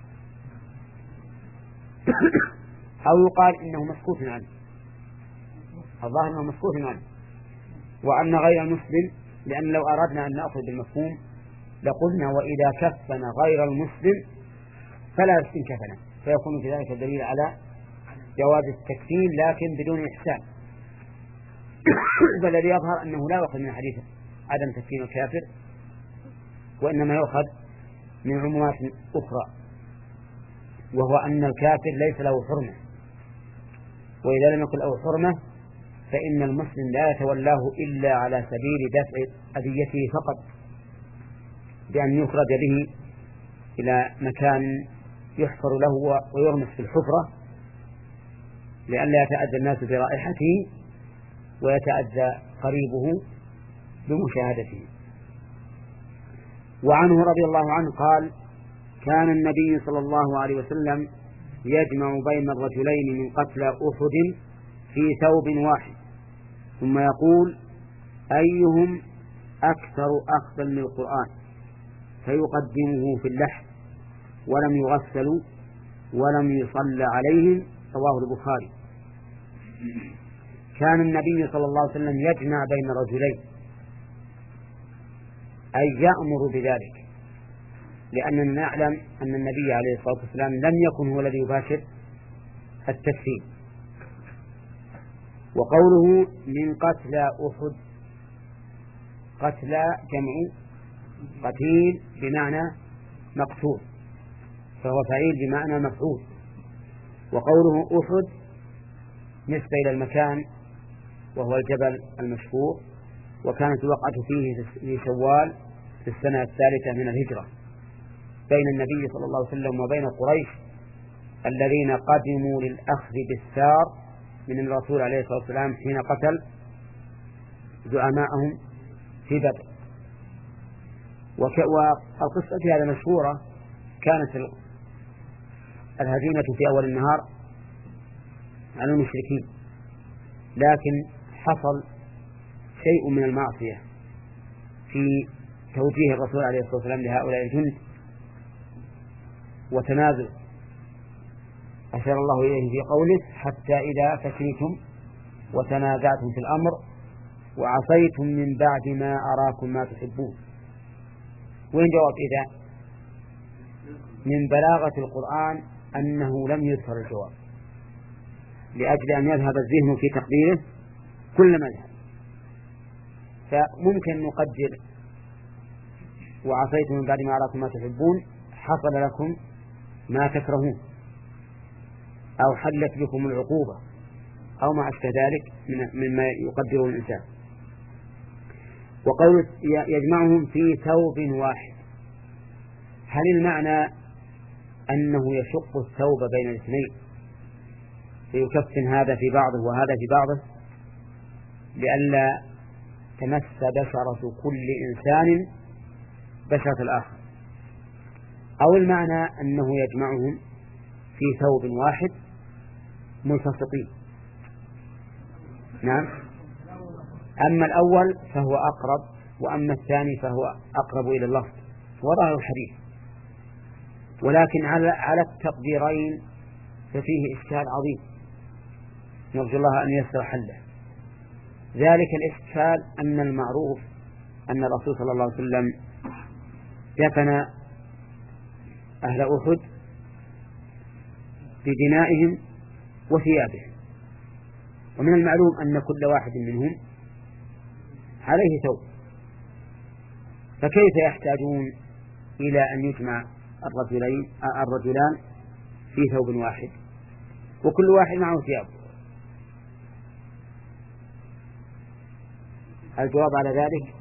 أو يقال إنه مسكوت عنه الظاهر أنه مسكوت عنه وأن غير المسلم لأن لو أردنا أن نأخذ بالمفهوم لقلنا وإذا كفن غير المسلم فلا يحسن كفنه فيكون في ذلك الدليل على جواز التكفين لكن بدون إحسان. فالذي يظهر أنه لا يؤخذ من حديث عدم تكفين الكافر وإنما يؤخذ من عمومات أخرى وهو أن الكافر ليس له حرمة وإذا لم يكن له حرمة فإن المسلم لا يتولاه إلا على سبيل دفع أذيته فقط بأن يخرج به إلى مكان يحفر له ويرمس في الحفرة لئلا يتأذى الناس برائحته ويتأذى قريبه بمشاهدته. وعنه رضي الله عنه قال كان النبي صلى الله عليه وسلم يجمع بين الرجلين من قتلى أحد في ثوب واحد ثم يقول أيهم أكثر أخذا من القرآن فيقدمه في اللحد ولم يغسلوا ولم يصلى عليهم، رواه البخاري. كان النبي صلى الله عليه وسلم يجمع بين رجلين، أي يأمر بذلك، لأننا نعلم أن النبي عليه الصلاة والسلام لم يكن هو الذي يباشر التكفير. وقوله من قتلى أحد، قتلى جمع قتيل بمعنى مقتول، فهو فعيل بمعنى مفعول. وقوله أحد نسبة إلى المكان وهو الجبل المشهور، وكانت الوقعة فيه في شوال في السنة الثالثة من الهجرة بين النبي صلى الله عليه وسلم وبين قريش الذين قدموا للأخذ بالثار من الرسول عليه الصلاة والسلام حين قتل زعماءهم في بدر. والقصة في هذا مشهورة، كانت الهزيمة في أول النهار على المشركين، لكن حصل شيء من المعصية في توجيه الرسول عليه الصلاة والسلام لهؤلاء الجند وتنازل، أشار الله إليه في قوله حتى إذا فشلتم وتنازعتم في الأمر وعصيتم من بعد ما أراكم ما تحبون. وين جواب إذا؟ من بلاغة القرآن أنه لم يذكر الجواب، لأجل أن يذهب الذهن في تقديره كل مذهب، فممكن نقدر وعصيتم من بعد ما أراكم ما تحبون حصل لكم ما تكرهون، أو حلت بكم العقوبة، أو ما أشبه ذلك مما يقدره الإنسان. وقول يجمعهم في ثوب واحد، هل المعنى أنه يشق الثوب بين الاثنين فيكفن هذا في بعضه وهذا في بعضه لئلا تمس بشرة كل إنسان بشرة الآخر، أو المعنى أنه يجمعهم في ثوب واحد ملتصقين؟ نعم. أما الأول فهو أقرب، وأما الثاني فهو أقرب إلى اللفظ وظاهر الحديث، ولكن على على التقديرين ففيه إشكال عظيم نرجو الله أن ييسر حله. ذلك الإشكال أن المعروف أن الرسول صلى الله عليه وسلم دفن أهل أحد بدمائهم وثيابهم، ومن المعلوم أن كل واحد منهم عليه ثوب، فكيف يحتاجون إلى أن يجمع الرجلين الرجلان في ثوب واحد وكل واحد معه ثياب؟ الجواب على ذلك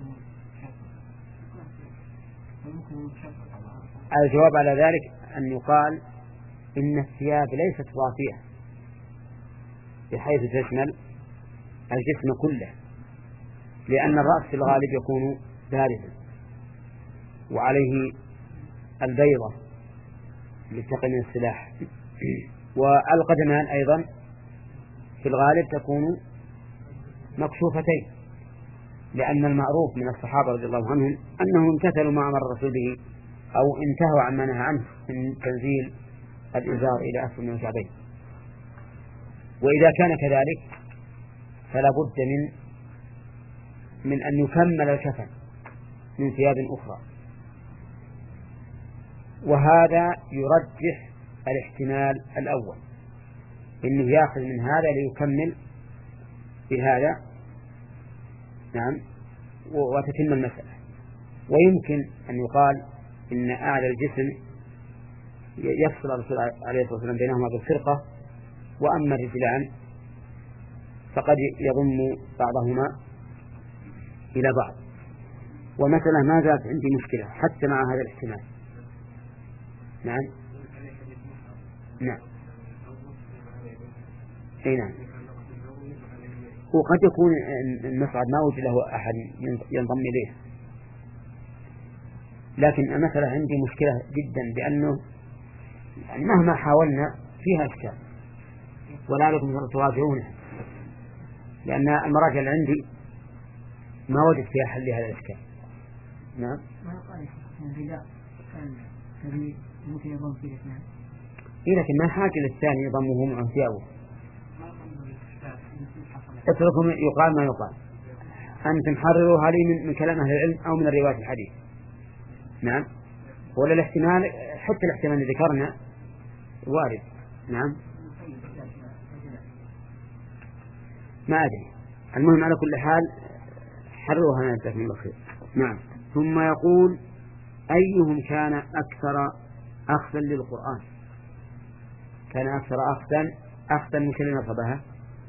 الجواب على ذلك أن يقال إن الثياب ليست ضافية بحيث تشمل الجسم كله، لأن الرأس في الغالب يكون بارزا وعليه البيضة لتقي من السلاح، والقدمان أيضا في الغالب تكون مكشوفتين، لأن المعروف من الصحابة رضي الله عنهم أنهم امتثلوا ما أمر الرسول به أو انتهوا عما نهى عنه من تنزيل الإزار إلى أسفل من الكعبين. وإذا كان كذلك فلا بد من من أن يكمل الكفن من ثياب أخرى، وهذا يرجح الاحتمال الأول، إنه يأخذ من هذا ليكمل بهذا، نعم، وتتم المسألة. ويمكن أن يقال إن أعلى الجسم يفصل الرسول عليه الصلاة والسلام بينهما بالفرقة، وأما الرجلان فقد يضم بعضهما إلى بعض. ومثلا ما زالت عندي مشكلة حتى مع هذا الاحتمال. نعم نعم أي نعم. وقد يكون المصعد ما وجد له أحد ينضم إليه، لكن المسألة عندي مشكلة جدا، بأنه يعني مهما حاولنا فيها إشكال ولا لكم تراجعونه، لأن المراجع اللي عندي ما وجد فيها حل هذا الإشكال. نعم. ما قال الرداء كان كبير ممكن يضم فيه اثنين. إيه لكن ما حاجة للثاني يضمه مع في أول. اتركهم يقال ما يقال. أنتم حرروا هذه من, من كلام أهل العلم أو من الرواية الحديث. نعم. ولا الاحتمال حتى الاحتمال اللي ذكرنا وارد. نعم. ما أدري. المهم على كل حال حرروا هنا جزاكم الله خير. نعم. ثم يقول أيهم كان أكثر أخذا للقرآن. كان أكثر أخذا أخذا من كلمة نصبها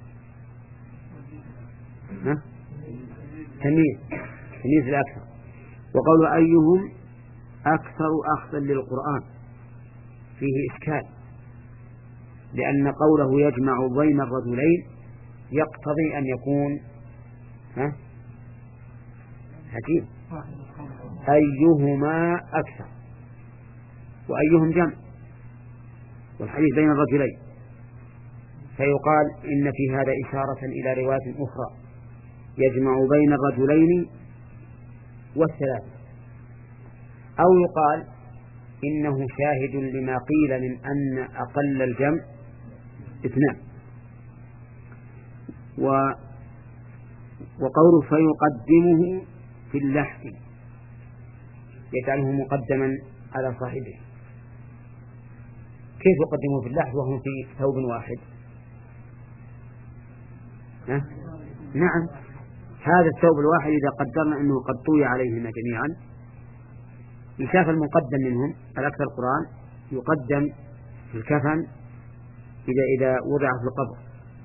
تمييز تمييز الأكثر. وقول أيهم أكثر أخذا للقرآن فيه إشكال، لأن قوله يجمع بين الرجلين يقتضي أن يكون ها عجيب أيهما أكثر، وأيهم جمع والحديث بين الرجلين، فيقال إن في هذا إشارة إلى رواية أخرى يجمع بين الرجلين والثلاثة، أو يقال إنه شاهد لما قيل من أن أقل الجمع اثنان. و وقوله فيقدمه في اللحد يجعله مقدما على صاحبه. كيف يقدمه في اللحد وهم في ثوب واحد؟ ها؟ نعم، هذا الثوب الواحد إذا قدرنا أنه قد طوي عليهما جميعا يشاف المقدم منهم الأكثر القرآن يقدم في الكفن إذا إذا وضع في القبر.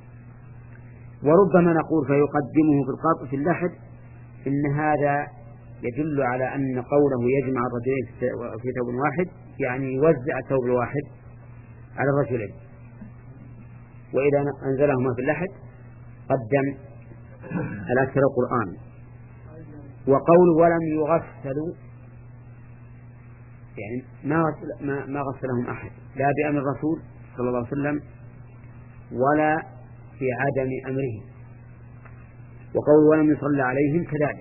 وربما نقول فيقدمه في القبر في اللحد، إن هذا يدل على أن قوله يجمع الرجلين في ثوب واحد يعني يوزع الثوب الواحد على الرجلين، وإذا أنزلهما في اللحد قدم الأكثر القرآن. وقول ولم يغسلوا يعني ما ما ما غسلهم أحد لا بأمر الرسول صلى الله عليه وسلم ولا بعدم أمره. وقول ولم يصلى عليهم كذلك.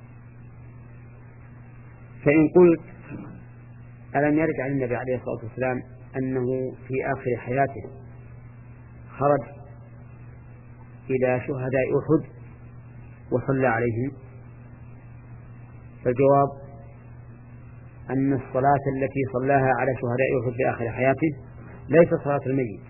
فإن قلت ألم يرد عن النبي عليه الصلاة والسلام أنه في آخر حياته خرج إلى شهداء أحد وصلى عليهم؟ فالجواب أن الصلاة التي صلاها على شهداء أحد في آخر حياته ليست صلاة الميت،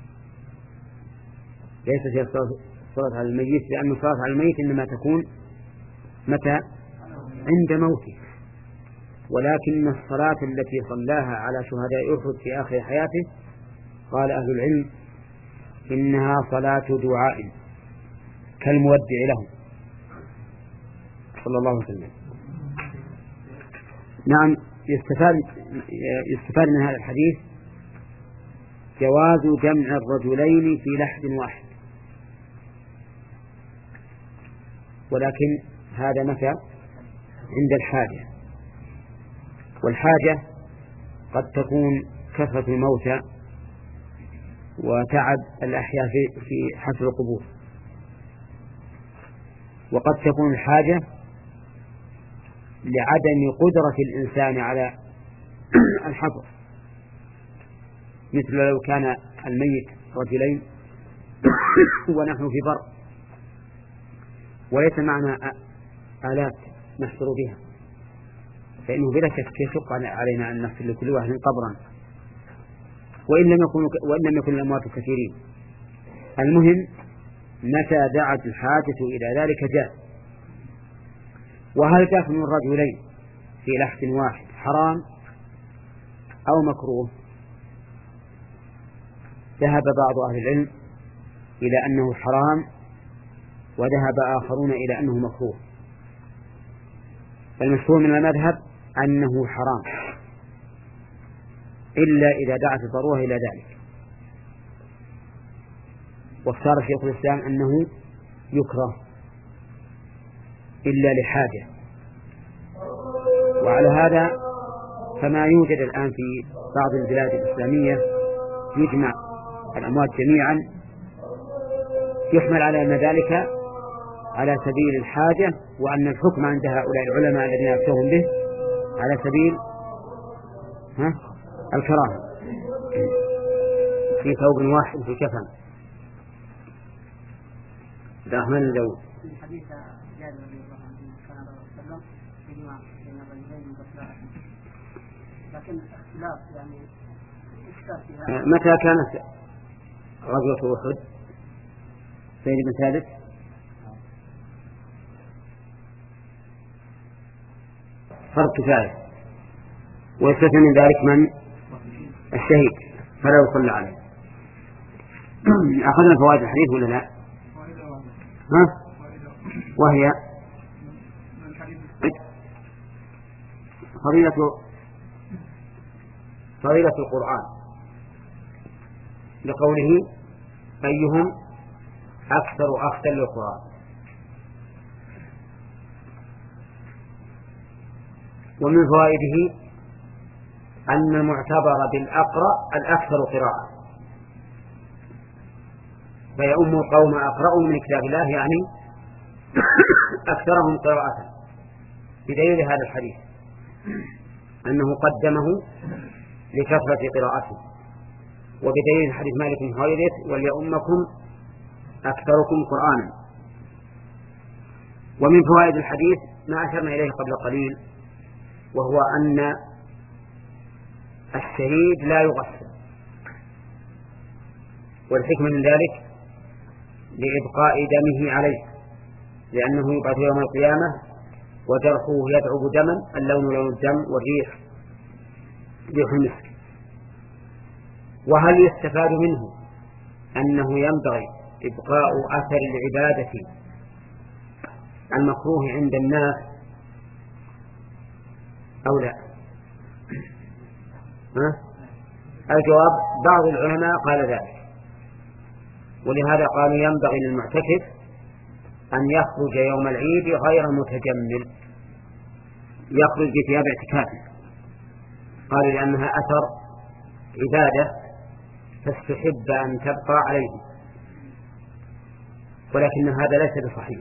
ليست هي الصلاة على الميت، لأن الصلاة على الميت إنما تكون متى؟ عند موته. ولكن الصلاة التي صلاها على شهداء أحد في آخر حياته قال أهل العلم إنها صلاة دعاء كالمودع لهم صلى الله عليه وسلم. نعم. يستفاد يستفاد من هذا الحديث جواز جمع الرجلين في لحد واحد، ولكن هذا متى؟ عند الحاجة، والحاجة قد تكون كثرة الموتى وتعب الأحياء في حفر القبور، وقد تكون الحاجة لعدم قدرة الإنسان على الحفر، مثل لو كان الميت رجلين ونحن في بر وليس معنا آلات نحفر بها، فإنه بلا شك يشق علينا أن نغفر لكل واحد قبرا وإن لم يكن وإن لم يكن الأموات كثيرين. المهم متى دعت الحاجة إلى ذلك جاء. وهل دفن الرجلين في لحد واحد حرام أو مكروه؟ ذهب بعض أهل العلم إلى أنه حرام، وذهب آخرون إلى أنه مكروه. المشهور من المذهب أنه حرام إلا إذا دعت الضرورة إلى ذلك، واختار شيخ الإسلام أنه يكره إلا لحاجة. وعلى هذا فما يوجد الآن في بعض البلاد الإسلامية يجمع الأموات جميعا يحمل على أن ذلك على سبيل الحاجة، وأن الحكم عند هؤلاء العلماء الذين يفتون به على سبيل ها الكراهة في ثوب واحد في كفن. عبد الرحمن الداود. في حديث جابر رضي الله عنه كان الرسول صلى الله عليه وسلم يجمع بين الرجلين بصلاة، لكن اختلاف يعني اشكال في هذا. متى كانت غزوة أحد؟ زيد بن ثابت. فرض كفاية، ويستثنى من ذلك من الشهيد فلا يصلى عليه. أخذنا فوائد الحديث ولا لا؟ ها؟ وهي فضيلة فضيلة القرآن لقوله أيهم أكثر أخذا للقرآن. ومن فوائده أن المعتبر بالأقرأ الأكثر قراءة، فيؤم القوم أقرأوا من كتاب الله يعني أكثرهم قراءة، بدليل هذا الحديث أنه قدمه لكثرة قراءته، وبدليل حديث مالك بن حويرث وليؤمكم أكثركم قرآنا. ومن فوائد الحديث ما أشرنا إليه قبل قليل، وهو أن الشهيد لا يغسل، والحكمة من ذلك لإبقاء دمه عليه، لأنه يبعث يوم القيامة وجرحه يدعب دما، اللون لون الدم والريح ريح المسك. وهل يستفاد منه أنه ينبغي إبقاء أثر العبادة المكروه عند الناس أو لا؟ ها؟ الجواب بعض العلماء قال ذلك، ولهذا قالوا ينبغي للمعتكف أن يخرج يوم العيد غير متجمل، يخرج بثياب اعتكافه، قالوا لأنها أثر عبادة فاستحب أن تبقى عليه، ولكن هذا ليس بصحيح،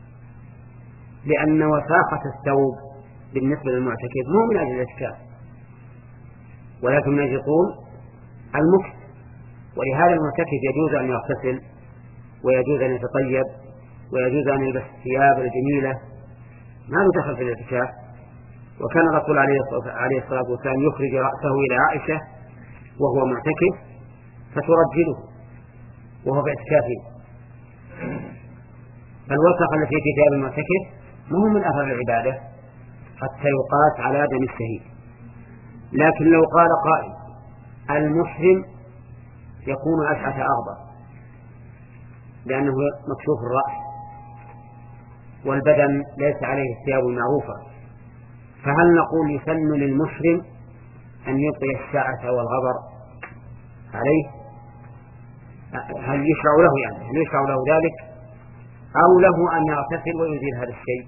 لأن وثاقة الثوب بالنسبة للمعتكف مو من أجل الاعتكاف، ولكن من أجل طول المكث، ولهذا المعتكف يجوز أن يغتسل ويجوز أن يتطيب ويجوز أن يلبس الثياب الجميلة، ما له دخل في الاعتكاف. وكان الرسول عليه الصلاة والسلام يخرج رأسه إلى عائشة وهو معتكف فترجله وهو في اعتكافه. فالوثقة التي في ثياب المعتكف مو من أثر العبادة حتى يقاس على دم الشهيد. لكن لو قال قائل المحرم يكون أشعث أغبر لأنه مكشوف الرأس والبدن ليس عليه الثياب المعروفة، فهل نقول يسن للمحرم أن يبقي الشعث والغبر عليه؟ هل يشرع له يعني هل يشرع له ذلك أو له أن يغتسل ويزيل هذا الشيء؟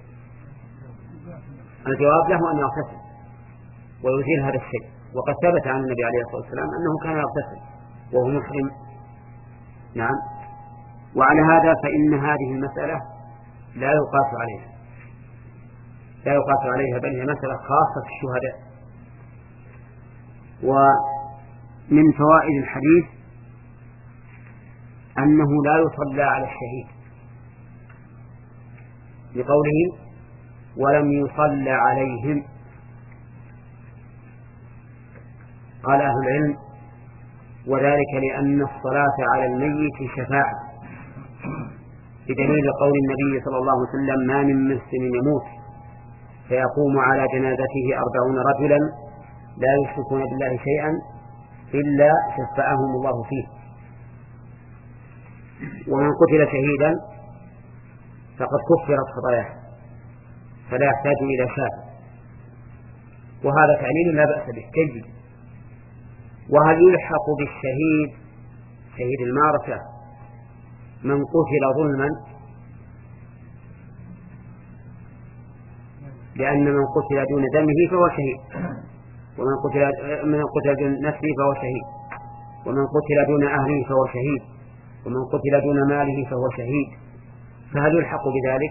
الجواب له أن يغتسل ويزيل هذا الشيء، وقد ثبت عن النبي عليه الصلاة والسلام أنه كان يغتسل وهو محرم. نعم. وعلى هذا فإن هذه المسألة لا يقاس عليها لا يقاس عليها بل هي مسألة خاصة في الشهداء. ومن فوائد الحديث أنه لا يصلى على الشهيد لقوله ولم يصلى عليهم. قال أهل العلم وذلك لأن الصلاة على الميت شفاعة، بدليل قول النبي صلى الله عليه وسلم ما من مسلم يموت فيقوم على جنازته أربعون رجلا لا يشركون بالله شيئا إلا شفعهم الله فيه. ومن قتل شهيدا فقد كفرت خطاياه فلا يحتاج إلى شافع، وهذا تعليل لا بأس به جيد. وهل يلحق بالشهيد شهيد المعركة من قتل ظلما؟ لأن من قتل دون دمه فهو شهيد، ومن قتل من قتل دون نفسه فهو شهيد، ومن قتل دون أهله فهو شهيد، ومن قتل دون ماله فهو شهيد. فهل يلحق بذلك؟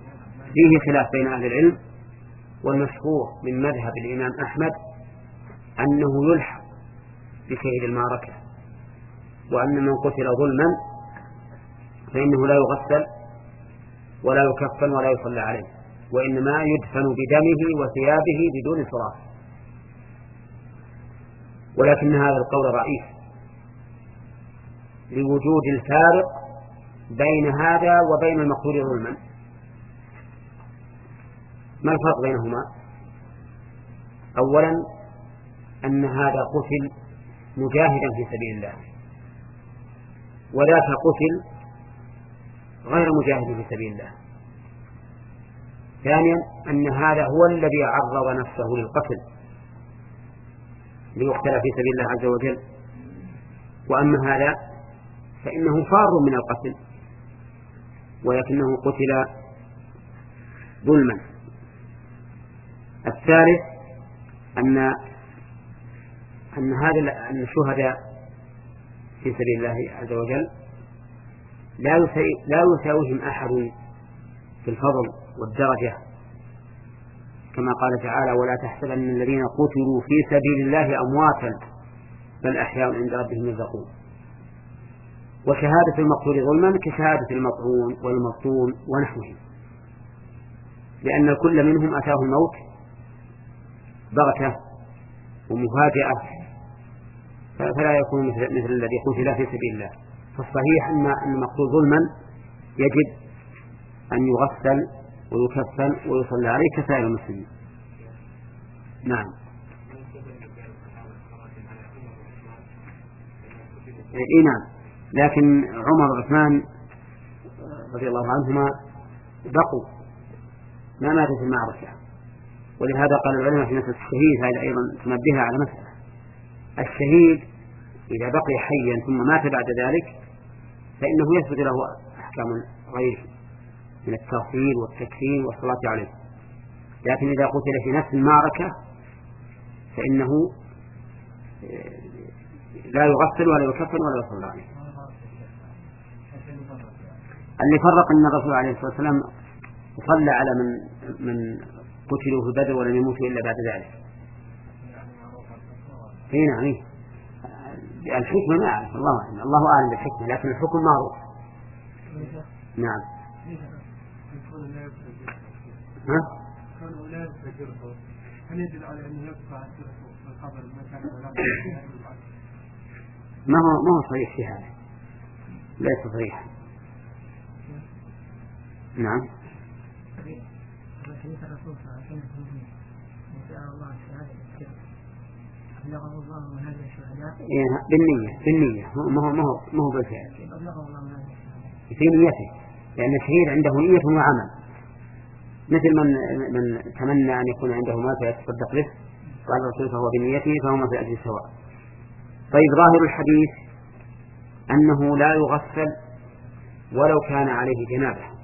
فيه خلاف بين أهل العلم، والمشهور من مذهب الإمام أحمد أنه يلحق بشهيد المعركة، وأن من قتل ظلما فإنه لا يغسل ولا يكفن ولا يصلى عليه، وإنما يدفن بدمه وثيابه بدون صلاة. ولكن هذا القول ضعيف لوجود الفارق بين هذا وبين المقتول ظلما. ما الفرق بينهما؟ أولا أن هذا قتل مجاهدا في سبيل الله، وذاك قتل غير مجاهد في سبيل الله. ثانيا أن هذا هو الذي عرض نفسه للقتل ليقتل في سبيل الله عز وجل، وأما هذا فإنه فار من القتل ولكنه قتل ظلما. الثالث أن أن هذا أن الشهداء في سبيل الله عز وجل لا لا يساويهم أحد في الفضل والدرجة، كما قال تعالى: ولا تحسبن الذين قتلوا في سبيل الله أمواتا بل أحياء عند ربهم يرزقون. وشهادة المقتول ظلما كشهادة المطعون والمبطون ونحوهم، لأن كل منهم أتاه الموت بغتة ومفاجأة، فلا يكون مثل, مثل الذي قتل في سبيل الله. فالصحيح أن المقتول ظلما يجب أن يغسل ويكفن ويصلى عليه كسائر المسلمين. نعم. إيه نعم، لكن عمر وعثمان رضي الله عنهما بقوا ما ماتوا في المعركة، ولهذا قال العلماء في مسألة الشهيد هذا أيضا تنبه على مسألة: الشهيد إذا بقي حيا ثم مات بعد ذلك فإنه يثبت له أحكام غيره من التغسيل والتكفين والصلاة عليه، لكن إذا قتل في نفس المعركة فإنه لا يغسل ولا يكفن ولا يصلى عليه. اللي فرق أن الرسول عليه الصلاة والسلام صلى على من من قتلوا في بدر ولم يموتوا إلا بعد ذلك. هنا يعني الحكمة ما أعرف، الله أعلم، الله أعلم بالحكمة، لكن الحكم معروف. نعم. ها؟ هل يدل على أنه يبقى في القبر مكان ما هو ما هو صريح في هذا، ليس صريحا. نعم. حديث الرسول صلى الله عليه وسلم يسأل الله الشهادة بالكذب أبلغه الله من هذا الشهداء بالنية بالنية ما هو ما هو ما هو بالفعل، أبلغه الله من هذا الشهداء في نيته، لأن الشهيد عنده نية وعمل، مثل من من تمنى أن يكون عنده مال فيتصدق به، قال الرسول فهو بنيته فهما في أجل سواء. طيب، ظاهر الحديث أنه لا يغسل ولو كان عليه جنابه،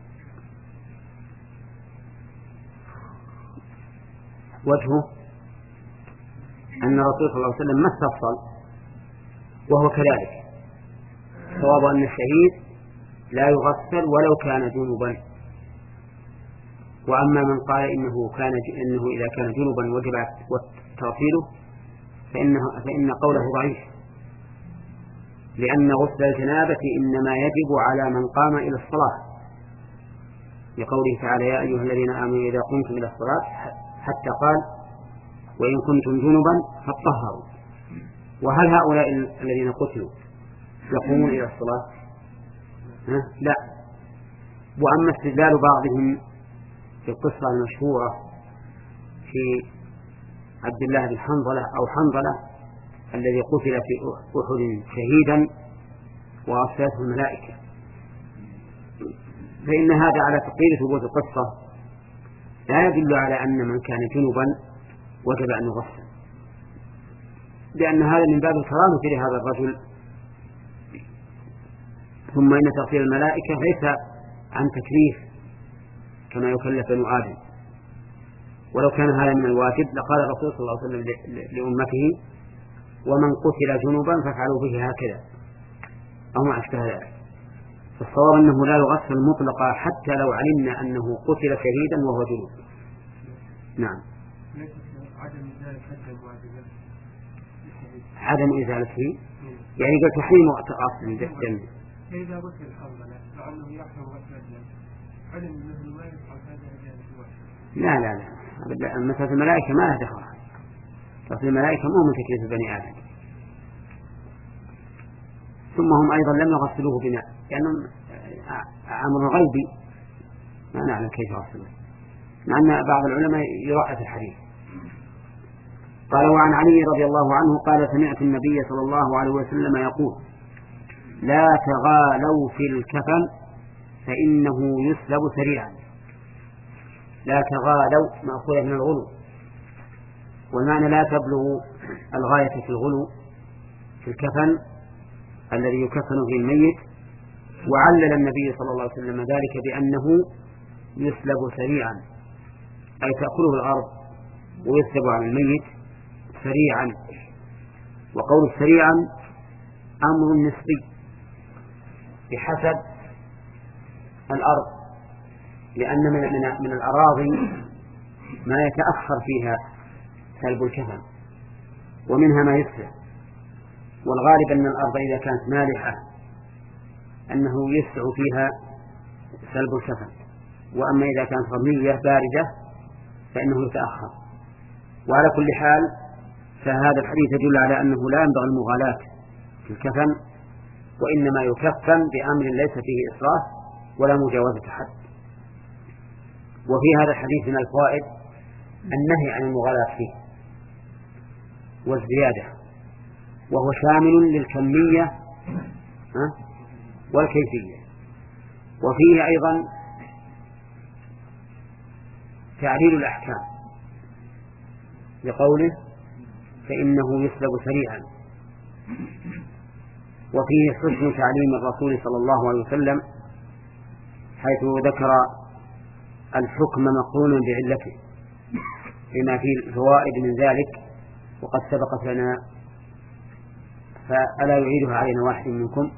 وجهه أن الرسول صلى الله عليه وسلم ما استفصل وهو كذلك. صواب أن الشهيد لا يغسل ولو كان جنبا، وأما من قال إنه كان إنه إذا كان جنبا وجب تغسيله فإنه فإن قوله ضعيف، لأن غسل الجنابة إنما يجب على من قام إلى الصلاة، لقوله تعالى: يا أيها الذين آمنوا إذا قمتم إلى الصلاة، حتى قال: وإن كنتم جنبا فاطهروا. وهل هؤلاء الذين قتلوا يقومون إلى الصلاة؟ لا. وأما استدلال بعضهم في القصة المشهورة في عبد الله بن حنظلة أو حنظلة الذي قتل في أحد شهيدا وأصفته الملائكة، فإن هذا على تقدير ثبوت القصة لا يدل على أن من كان جنبا وجب أن يغسل، لأن هذا من باب الكرامة لهذا الرجل. ثم إن تغسيل الملائكة ليس عن تكليف كما يكلف بنو آدم، ولو كان هذا من الواجب لقال الرسول صلى الله عليه وسلم لأمته: ومن قتل جنوبا فافعلوا به هكذا أو ما أشبه ذلك. فالصواب أنه لا يغسل مطلقا حتى لو علمنا أنه قتل شهيدا وهو جنوب. نعم. عدم ذلك حتى الواجب عدم إزالته، يعني قال تحريم أصل الدم. إذا غسل الحنظلة لعله يحرم غسل الدم، علم أنه ما يفعل هذا إجازة؟ لا لا لا، مثل الملائكة ما لها دخل، غسل الملائكة مو من تكليف بني آدم. ثم هم أيضا لم يغسلوه بناء لأنهم يعني أمر غيبي ما نعلم كيف يغسلوه، مع أن بعض العلماء يرأى في الحديث. قال وعن علي رضي الله عنه قال سمعت النبي صلى الله عليه وسلم يقول لا تغالوا في الكفن فإنه يسلب سريعا. لا تغالوا مأخوذة من الغلو، والمعنى لا تبلغ الغاية في الغلو في الكفن الذي يكفن فيه الميت. وعلل النبي صلى الله عليه وسلم ذلك بأنه يسلب سريعا، أي تأكله الأرض ويسلب عن الميت سريعا. وقول سريعا أمر نسبي بحسب الأرض، لأن من, من, من الأراضي ما يتأخر فيها سلب الكفن ومنها ما يسلب، والغالب أن الأرض إذا كانت مالحة أنه يسع فيها سلب الكفن، وأما إذا كانت رملية باردة فإنه يتأخر. وعلى كل حال فهذا الحديث يدل على أنه لا ينبغي المغالاة في الكفن، وإنما يكفن بأمر ليس فيه إسراف ولا مجاوزة حد. وفي هذا الحديث من الفوائد النهي عن المغالاة فيه والزيادة، وهو شامل للكمية والكيفية. وفيه أيضا تعليل الأحكام بقوله فإنه يسلب سريعا، وفيه حسن تعليم الرسول صلى الله عليه وسلم حيث ذكر الحكم مقرون بعلته بما فيه الفوائد من ذلك وقد سبقت لنا، فألا يعيدها علينا واحد منكم؟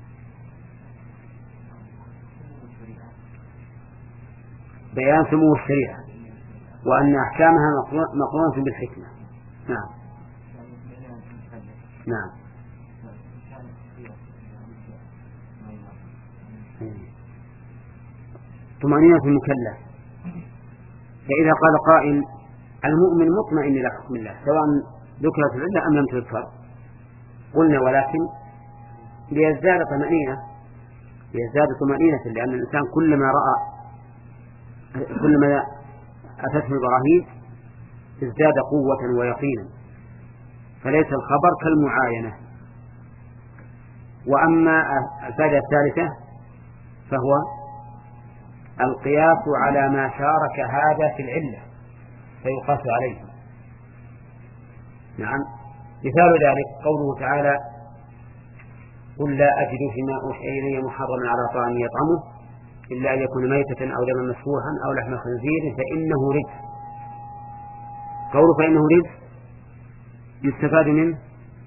بيان سمو الشريعة وأن أحكامها مقرونة بالحكمة. نعم نعم طمأنينة المكلف. فإذا قال قائل المؤمن مطمئن إلى حكم الله سواء ذكرت العلة أم لم تذكر، قلنا ولكن ليزداد طمأنينة ليزداد طمأنينة لأن الإنسان كلما رأى كلما أتته البراهين ازداد قوة ويقينا، فليس الخبر كالمعاينة. وأما الفائدة الثالثة فهو القياس على ما شارك هذا في العلة فيقاس عليه. نعم، مثال ذلك قوله تعالى قل لا أجد فيما أوحي إلي محرما على طعام يطعمه إلا أن يكون ميتة أو دما مسفوحا أو لحم خنزير فإنه رجس. قوله فإنه رجس يستفاد منه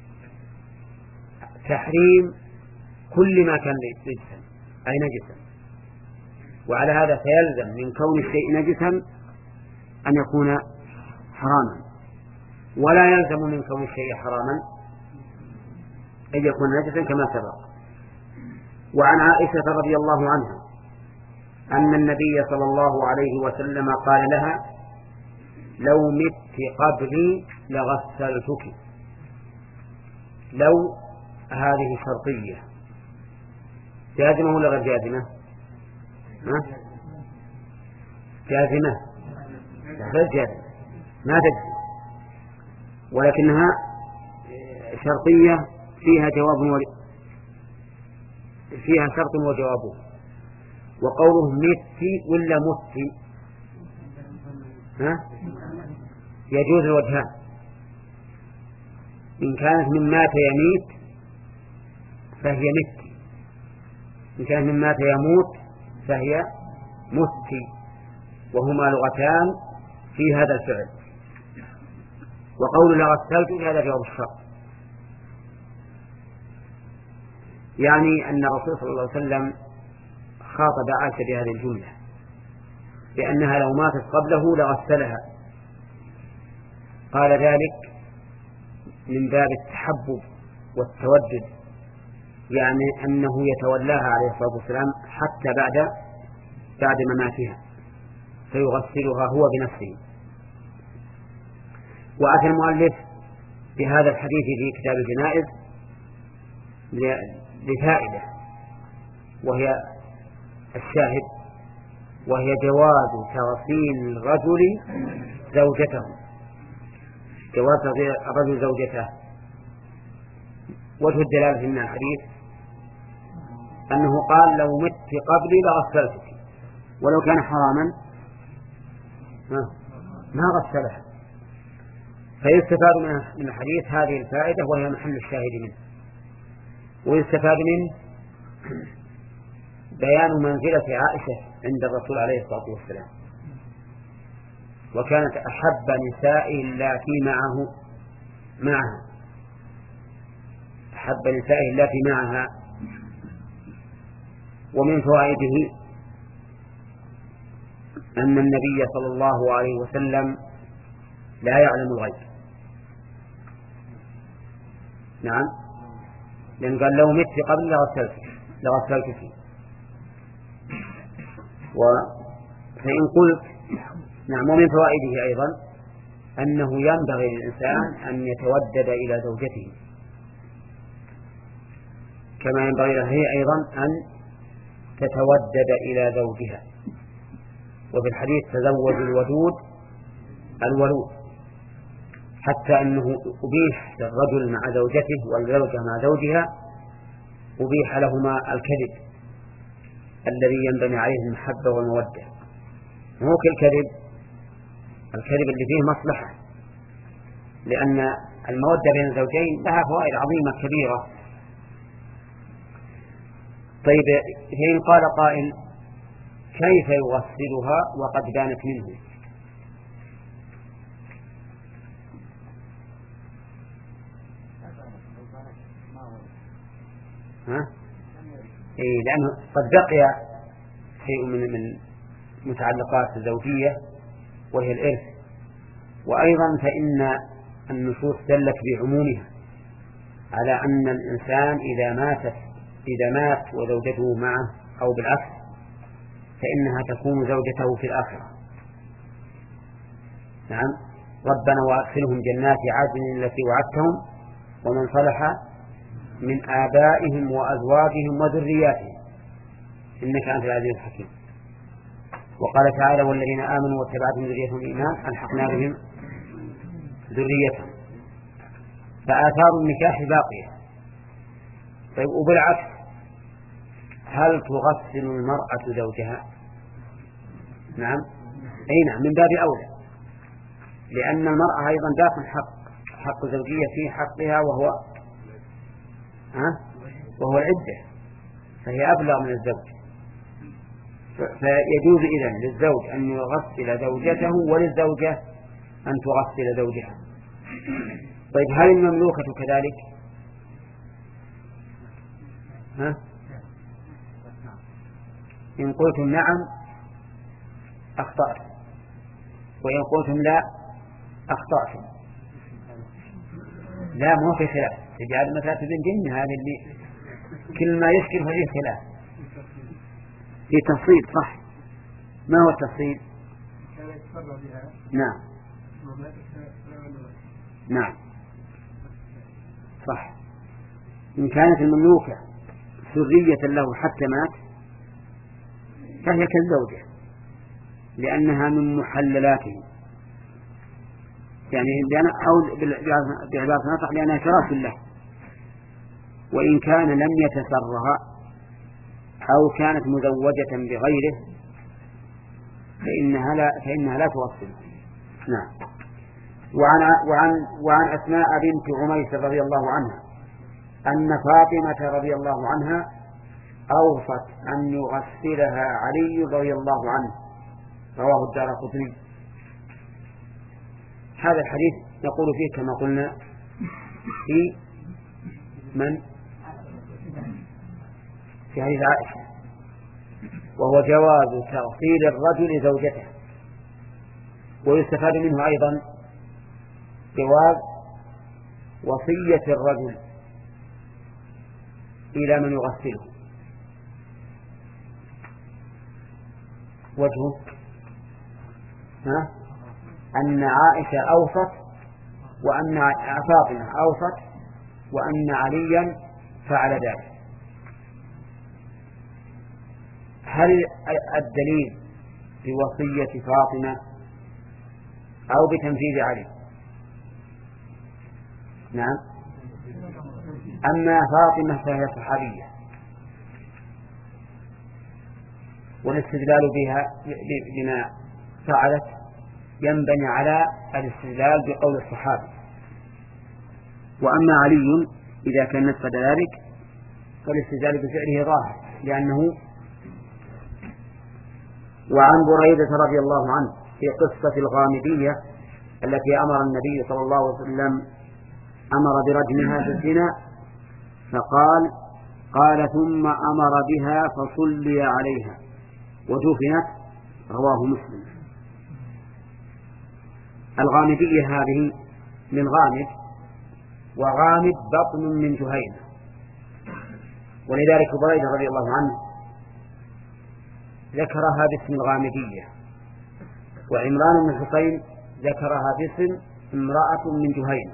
تحريم كل ما كان رجسا أي نجسا، وعلى هذا فيلزم من كون الشيء نجسا أن يكون حراما، ولا يلزم من كون الشيء حراما أن يكون نجسا كما سبق. وعن عائشة رضي الله عنها أن النبي صلى الله عليه وسلم قال لها لو مت قبلي لغسلتك. لو هذه شرطية جازمة ولا غير جازمة؟ جازمة غير جازمة ما تجزم، ولكنها شرطية فيها جواب و... فيها شرط وجوابه. وقوله متي ولا متي ها يجوز الوجهان، إن كانت من مات يميت فهي متي، إن كانت من مات يموت فهي متي، وهما لغتان في هذا الفعل. وقول لغسلت هذا جواب الشرط، يعني أن الرسول صلى الله عليه وسلم خاطب عائشة بهذه الجملة لأنها لو ماتت قبله لغسلها. قال ذلك من باب التحبب والتودد، يعني أنه يتولاها عليه الصلاة والسلام حتى بعد بعد مماتها فيغسلها هو بنفسه. وأتى المؤلف بهذا الحديث في كتاب الجنائز لفائدة، وهي الشاهد، وهي جواز تغسيل الرجل زوجته، جواز تغسيل الرجل زوجته. وجه الدلالة من الحديث أنه قال لو مت قبلي لغسلتك، ولو كان حراما ما غسلها. فيستفاد من الحديث هذه الفائدة وهي محل الشاهد منه. ويستفاد منه بيان منزلة عائشة عند الرسول عليه الصلاة والسلام، وكانت أحب نسائه اللاتي معه معها أحب نسائه اللاتي معها. ومن فوائده أن النبي صلى الله عليه وسلم لا يعلم الغيب. نعم، لأن قال لو مت قبل لغسلتك لغسلتك. فإن قلت نعم. ومن فوائده أيضا أنه ينبغي للإنسان أن يتودد إلى زوجته، كما ينبغي له أيضا أن تتودد إلى زوجها. وفي الحديث تزوج الودود الولود، حتى أنه أبيح للرجل مع زوجته والزوجة مع زوجها، أبيح لهما الكذب الذي ينبني عليه المحبة والمودة، مو كالكذب الكذب اللي فيه مصلحة، لأن المودة بين الزوجين لها فوائد عظيمة كبيرة. طيب، فإن قال قائل كيف يغسلها وقد بانت منه؟ ها؟ إيه، لأنه قد بقي شيء من من متعلقات الزوجية وهي الإرث. وأيضا فإن النصوص دلت بعمومها على أن الإنسان إذا ماتت إذا مات وزوجته معه أو بالعكس فإنها تكون زوجته في الآخرة. نعم، ربنا وأدخلهم جنات عدن التي وعدتهم ومن صلح من آبائهم وأزواجهم وذرياتهم إنك أنت العزيز الحكيم. وقال تعالى والذين آمنوا واتبعتهم ذريتهم الإيمان ألحقنا بهم ذريتهم. فآثار النكاح باقية. طيب، وبالعكس هل تغسل المرأة زوجها؟ نعم، أي نعم، من باب أولى، لأن المرأة أيضا داخل حق حق زوجية في حقها وهو ها وهو العدة، فهي أبلغ من الزوج. فيجوز إذن للزوج أن يغسل زوجته وللزوجة أن تغسل زوجها. طيب، هل المملوكة كذلك؟ ها؟ إن قلتم نعم أخطأتم، وإن قلتم لا أخطأتم. لا، مو في خلاف. تجعل مثلا بن جن هذا اللي كل ما يشكل فيه خلاف في تفصيل. صح، ما هو التفصيل؟ نعم نعم صح. إن كانت المملوكة سرية له حتى مات فهي كالزوجة، لأنها من محللاته، يعني أو بعبارة نطق لأنها شراك له. وإن كان لم يتسرها أو كانت مزوجة بغيره فإنها لا فإنها لا توصل. نعم. وعن وعن وعن أسماء بنت عميس رضي الله عنها أن فاطمة رضي الله عنها أوصت أن يغسلها علي رضي الله عنه، رواه الدارقطني. هذا الحديث نقول فيه كما قلنا في من في حديث عائشة، وهو جواز تغسيل الرجل زوجته. ويستفاد منه أيضا جواز وصية الرجل إلى من يغسله وجهه ها؟ أن عائشة أوصت وأن فاطمة أوصت وأن عليا فعل ذلك. هل الدليل بوصية فاطمة أو بتنفيذ علي؟ نعم. أما فاطمة فهي صحابية والاستدلال بها بما فعلت ينبني على الاستدلال بقول الصحابي. وأما علي إذا كان نفذ ذلك فالاستدلال بفعله ظاهر لأنه. وعن بريدة رضي الله عنه في قصة الغامدية التي أمر النبي صلى الله عليه وسلم أمر برجمها في الزنا فقال قال ثم أمر بها فصلي عليها ودفنت، رواه مسلم. الغامدية هذه من غامد، وغامد بطن من جهينة، ولذلك بريدة رضي الله عنه ذكرها باسم الغامدية، وعمران بن حسين ذكرها باسم امرأة من جهينة،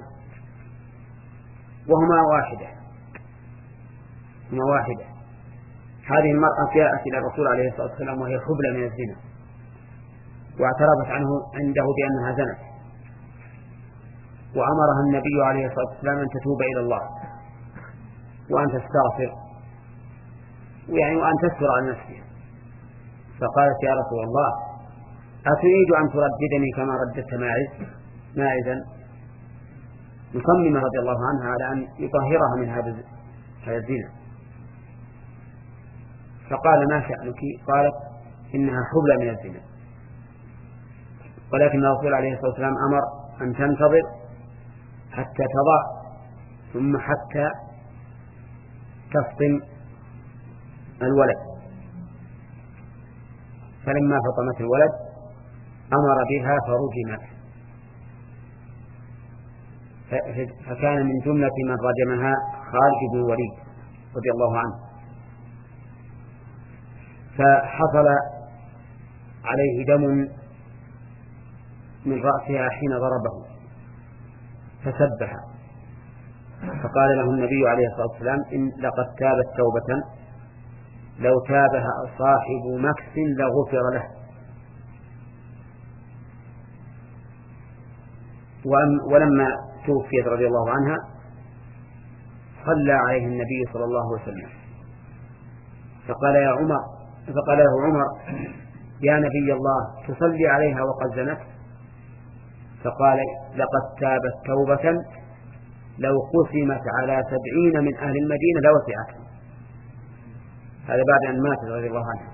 وهما واحدة هما واحدة. هذه المرأة جاءت إلى الرسول عليه الصلاة والسلام وهي حبلى من الزنا، واعترفت عنه عنده بأنها زنت، وأمرها النبي عليه الصلاة والسلام أن تتوب إلى الله وأن تستغفر يعني وأن تستر عن نفسها. فقالت يا رسول الله أتريد أن ترددني كما رددت ماعز ماعزا، مصممة رضي الله عنها على أن يطهرها من هذا الزنا. فقال ما شأنك؟ قالت إنها حبلى من الزنا، ولكن الرسول عليه الصلاة والسلام أمر أن تنتظر حتى تضع ثم حتى تفطم الولد. فلما فطمت الولد أمر بها فرجمت، فكان من جملة من رجمها خالد بن الوليد رضي الله عنه، فحصل عليه دم من رأسها حين ضربه فسبها، فقال له النبي عليه الصلاة والسلام إن لقد تابت توبة لو تابها صاحب مكس لغفر له. ولما توفيت رضي الله عنها صلى عليه النبي صلى الله عليه وسلم، فقال يا عمر فقال له عمر يا نبي الله تصلي عليها وقد زنت؟ فقال لقد تابت توبة لو قسمت على سبعين من أهل المدينة لوسعتهم. هذا بعد أن مات رضي الله عنه.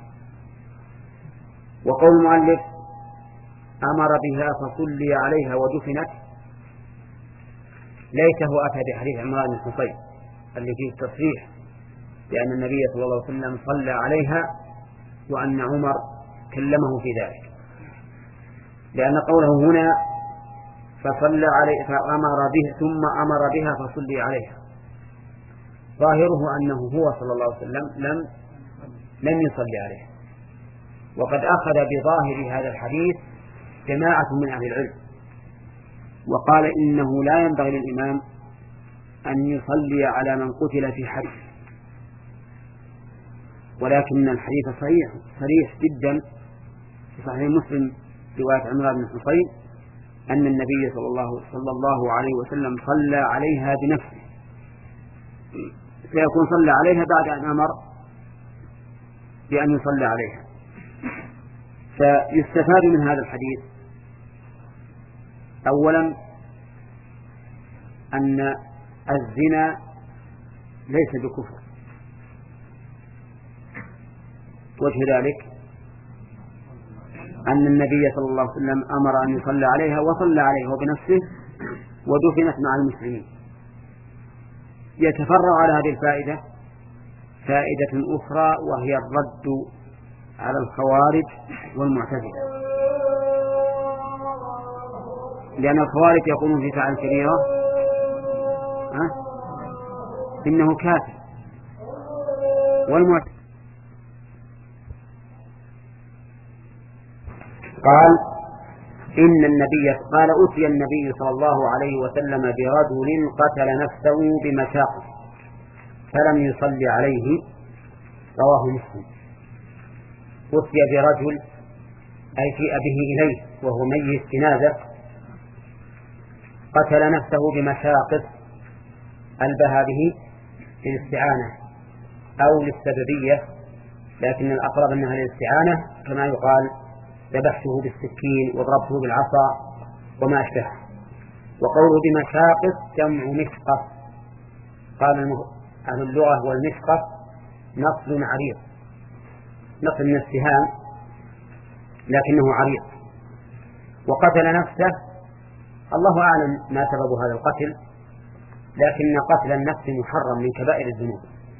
وقول المؤلف أمر بها فصلي عليها ودفنت ليته أتى بحديث عمران بن حسين اللي فيه التصريح بأن النبي صلى الله عليه وسلم صلى عليها وأن عمر كلمه في ذلك، لأن قوله هنا فصلى عليه فأمر به ثم أمر بها فصلي عليها ظاهره أنه هو صلى الله عليه وسلم لم لم يصلي عليها. وقد أخذ بظاهر هذا الحديث جماعة من أهل العلم وقال إنه لا ينبغي للإمام أن يصلي على من قتل في حد، ولكن الحديث صحيح صريح جدا في صحيح مسلم رواية عمران بن حسين أن النبي صلى الله, صلى الله عليه وسلم صلى عليها بنفسه، فيكون صلى عليها بعد أن أمر بأن يصلى عليها. فيستفاد من هذا الحديث أولا أن الزنا ليس بكفر، وجه ذلك أن النبي صلى الله عليه وسلم أمر أن يصلى عليها وصلى عليها بنفسه ودفنت مع المسلمين. يتفرع على هذه الفائدة فائدة أخرى وهي الرد على الخوارج والمعتزلة، لأن الخوارج يقولون في فعل كبيرة إنه كافر. والمعت قال إن النبي قال أتي النبي صلى الله عليه وسلم برجل قتل نفسه بمشاقه فلم يصلي عليه، رواه مسلم. أتي برجل أي في أبيه إليه وهو ميت جنازة قتل نفسه بمشاقه، ألبها به للاستعانة أو للسببية، لكن الأقرب أنها للاستعانة كما يقال ذبحته بالسكين وضربته بالعصا وما أشبه. وقوله بمشاقه جمع مشقة، قال أهل اللغة والمشقة نصل عريض، نصل من السهام لكنه عريض. وقتل نفسه الله أعلم ما سبب هذا القتل، لكن قتل النفس محرم من كبائر الذنوب.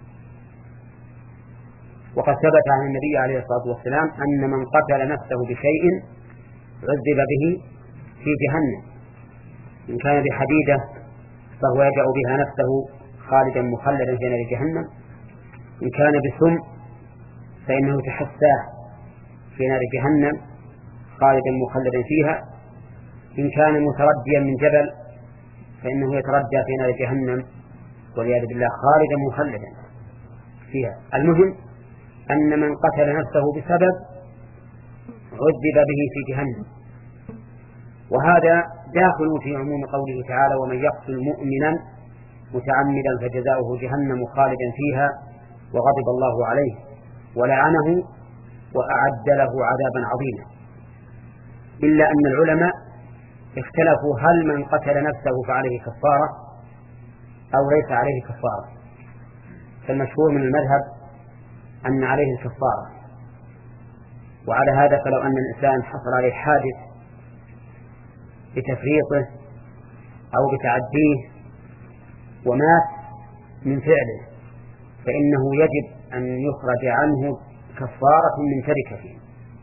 وقد ثبت عن النبي عليه الصلاة والسلام أن من قتل نفسه بشيء عذب به في جهنم، إن كان بحديدة فهو يجع بها نفسه خالدا مخلدا في نار جهنم، إن كان بسم فإنه تحساه في نار جهنم خالدا مخلدا فيها، إن كان مترديا من جبل فإنه يتردى في نار جهنم والعياذ بالله خالدا مخلدا فيها. المهم أن من قتل نفسه بسبب عذب به في جهنم. وهذا داخل في عموم قوله تعالى ومن يقتل مؤمنا متعمدا فجزاؤه جهنم خالدا فيها وغضب الله عليه ولعنه وأعد له عذابا عظيما. إلا أن العلماء اختلفوا هل من قتل نفسه فعليه كفارة أو ليس عليه كفارة. فالمشهور من المذهب أن عليه الكفارة. وعلى هذا فلو أن الإنسان حصل عليه حادث بتفريطه أو بتعديه ومات من فعله فإنه يجب أن يخرج عنه كفارة من تركته،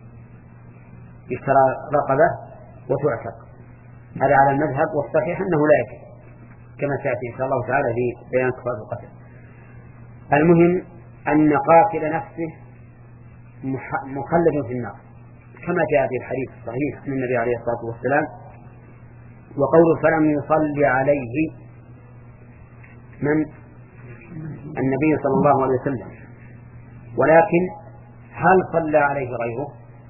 يشترى رقبة وتعتق. هذا على المذهب، والصحيح أنه لا يجب كما سيأتي إن شاء الله تعالى في بيان كفارة القتل. المهم أن قاتل نفسه مخلد في النار كما جاء في الحديث الصحيح من النبي عليه الصلاة والسلام. وقوله فلم يصلي عليه من النبي صلى الله عليه وسلم، ولكن هل صلى عليه غيره؟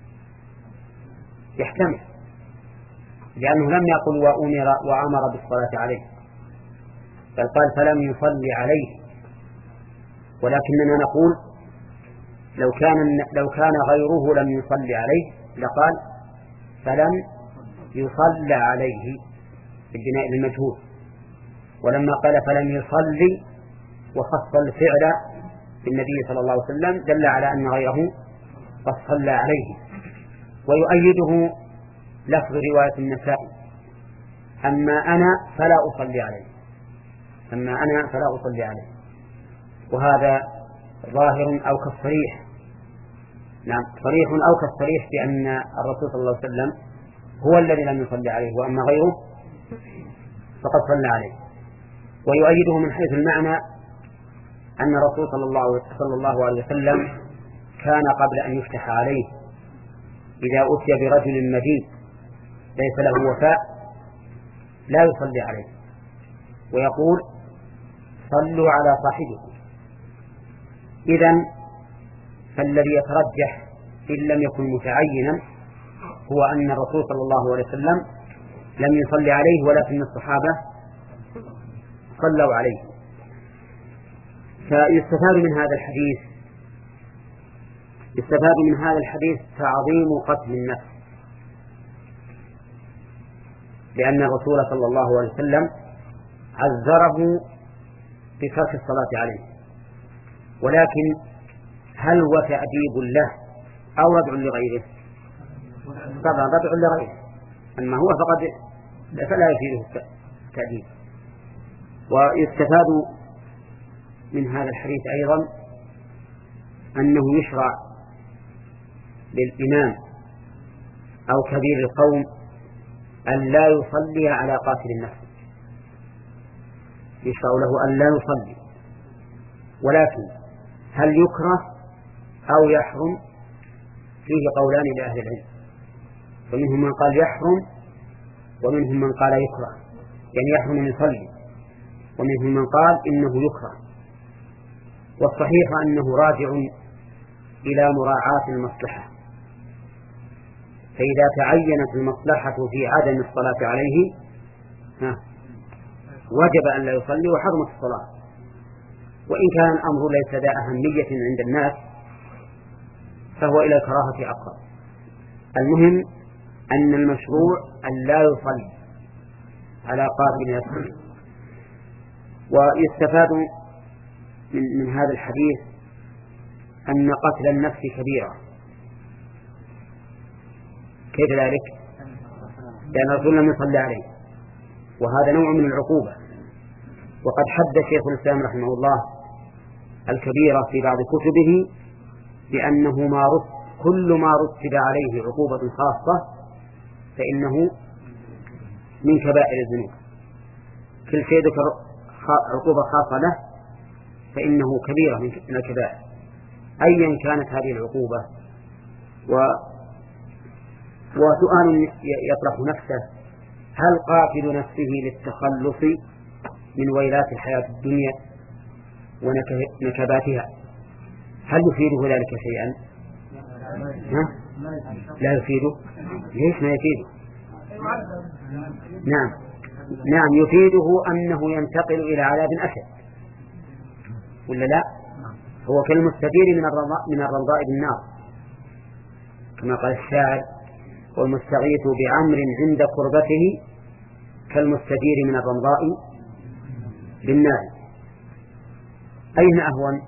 يحتمل، لأنه لم يقل وأمر وأمر بالصلاة عليه، بل قال فلم يصلي عليه. ولكننا نقول لو كان لو كان غيره لم يصلي عليه لقال فلم يصلى عليه بالبناء للمجهول، ولما قال فلم يصلي وخص الفعل بالنبي صلى الله عليه وسلم دل على أن غيره قد صلى عليه. ويؤيده لفظ رواية النسائي أما أنا فلا أصلي عليه، أما أنا فلا أصلي عليه، وهذا ظاهر أو كالصريح. نعم صريح أو كالصريح بأن الرسول صلى الله عليه وسلم هو الذي لم يصلي عليه، وأما غيره فقد صلى عليه. ويؤيده من حيث المعنى أن الرسول صلى الله, صلى الله عليه وسلم كان قبل أن يفتح عليه إذا أتي برجل مدين ليس له وفاء لا يصلي عليه ويقول صلوا على صاحبكم. إذن فالذي يترجح إن لم يكن متعينا هو أن الرسول صلى الله عليه وسلم لم يصلي عليه، ولكن الصحابة صلوا عليه. فيستفاد من هذا الحديث يستفاد من هذا الحديث تعظيم قتل النفس، لأن الرسول صلى الله عليه وسلم عذره بترك الصلاة عليه. ولكن هل هو تأديب له أو ردع لغيره؟ طبعا ردع لغيره، أما هو فقد فلا يفيده التأديب. ويستفاد من هذا الحديث أيضا أنه يشرع للإمام أو كبير القوم أن لا يصلي على قاتل النفس، يشرع له أن لا يصلي ولكن هل يكره أو يحرم فيه قولان لأهل العلم، فمنهم من قال يحرم ومنهم من قال يكره، يعني يحرم أن يصلي، ومنهم من قال إنه يكره. والصحيح أنه راجع إلى مراعاة المصلحة، فإذا تعينت المصلحة في عدم الصلاة عليه ها وجب أن لا يصلي وحرمت الصلاة، وإن كان الأمر ليس ذا أهمية عند الناس فهو إلى الكراهة أقرب. المهم أن المشروع أن لا يصلي على قابل يصلي. ويستفاد من, من هذا الحديث أن قتل النفس كبيرة. كيف ذلك؟ لأن الرسول لم يصلي عليه، وهذا نوع من العقوبة. وقد حد شيخ الإسلام رحمه الله الكبيرة في بعض كتبه بأنه ما رتب كل ما رتب عليه عقوبة خاصة فإنه من كبائر الذنوب. كل شيء ذكر عقوبة خاصة له فإنه كبيرة من الكبائر أيا كانت هذه العقوبة. و وسؤال يطرح نفسه: هل قاتل نفسه للتخلص من ويلات الحياة الدنيا ونكباتها هل يفيده ذلك شيئا؟ ها؟ لا يفيده. ليش ما يفيده؟ نعم نعم يفيده أنه ينتقل إلى عذاب أشد، ولا لا؟ هو كالمستدير من الرمضاء من الرمضاء بالنار، كما قال الشاعر: والمستغيث بعمر عند قربته كالمستدير من الرمضاء بالنار. أين أهون؟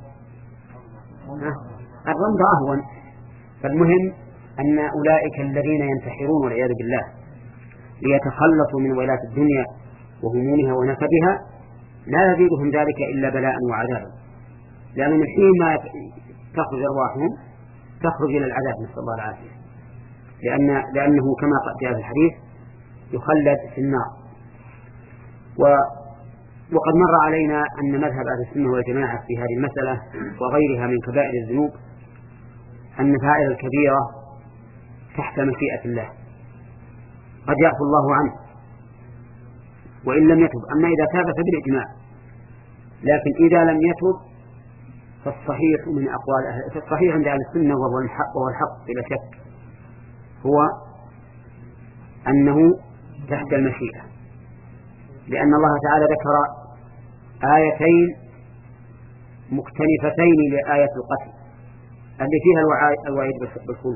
الرمضاء أهون. فالمهم أن أولئك الذين ينتحرون والعياذ بالله ليتخلصوا من ويلات الدنيا وهمومها ونكبها لا يزيدهم ذلك إلا بلاء وعذابا، لأن من حين ما تخرج أرواحهم تخرج إلى العذاب، نسأل الله العافية، لأن لأنه كما جاء في الحديث يخلد في النار. و وقد مر علينا أن مذهب أهل السنة والجماعة في هذه المسألة وغيرها من كبائر الذنوب أن فاعل الكبيرة تحت مشيئة الله، قد يعفو الله عنه وإن لم يتب، أما إذا تاب فبالإجماع. لكن إذا لم يتب فالصحيح من أقوال أهل فالصحيح عند أهل السنة وهو الحق وهو الحق بلا شك هو أنه تحت المشيئة، لأن الله تعالى ذكر آيتين مختلفتين لآية القتل اللي فيها الوعيد بالخلود: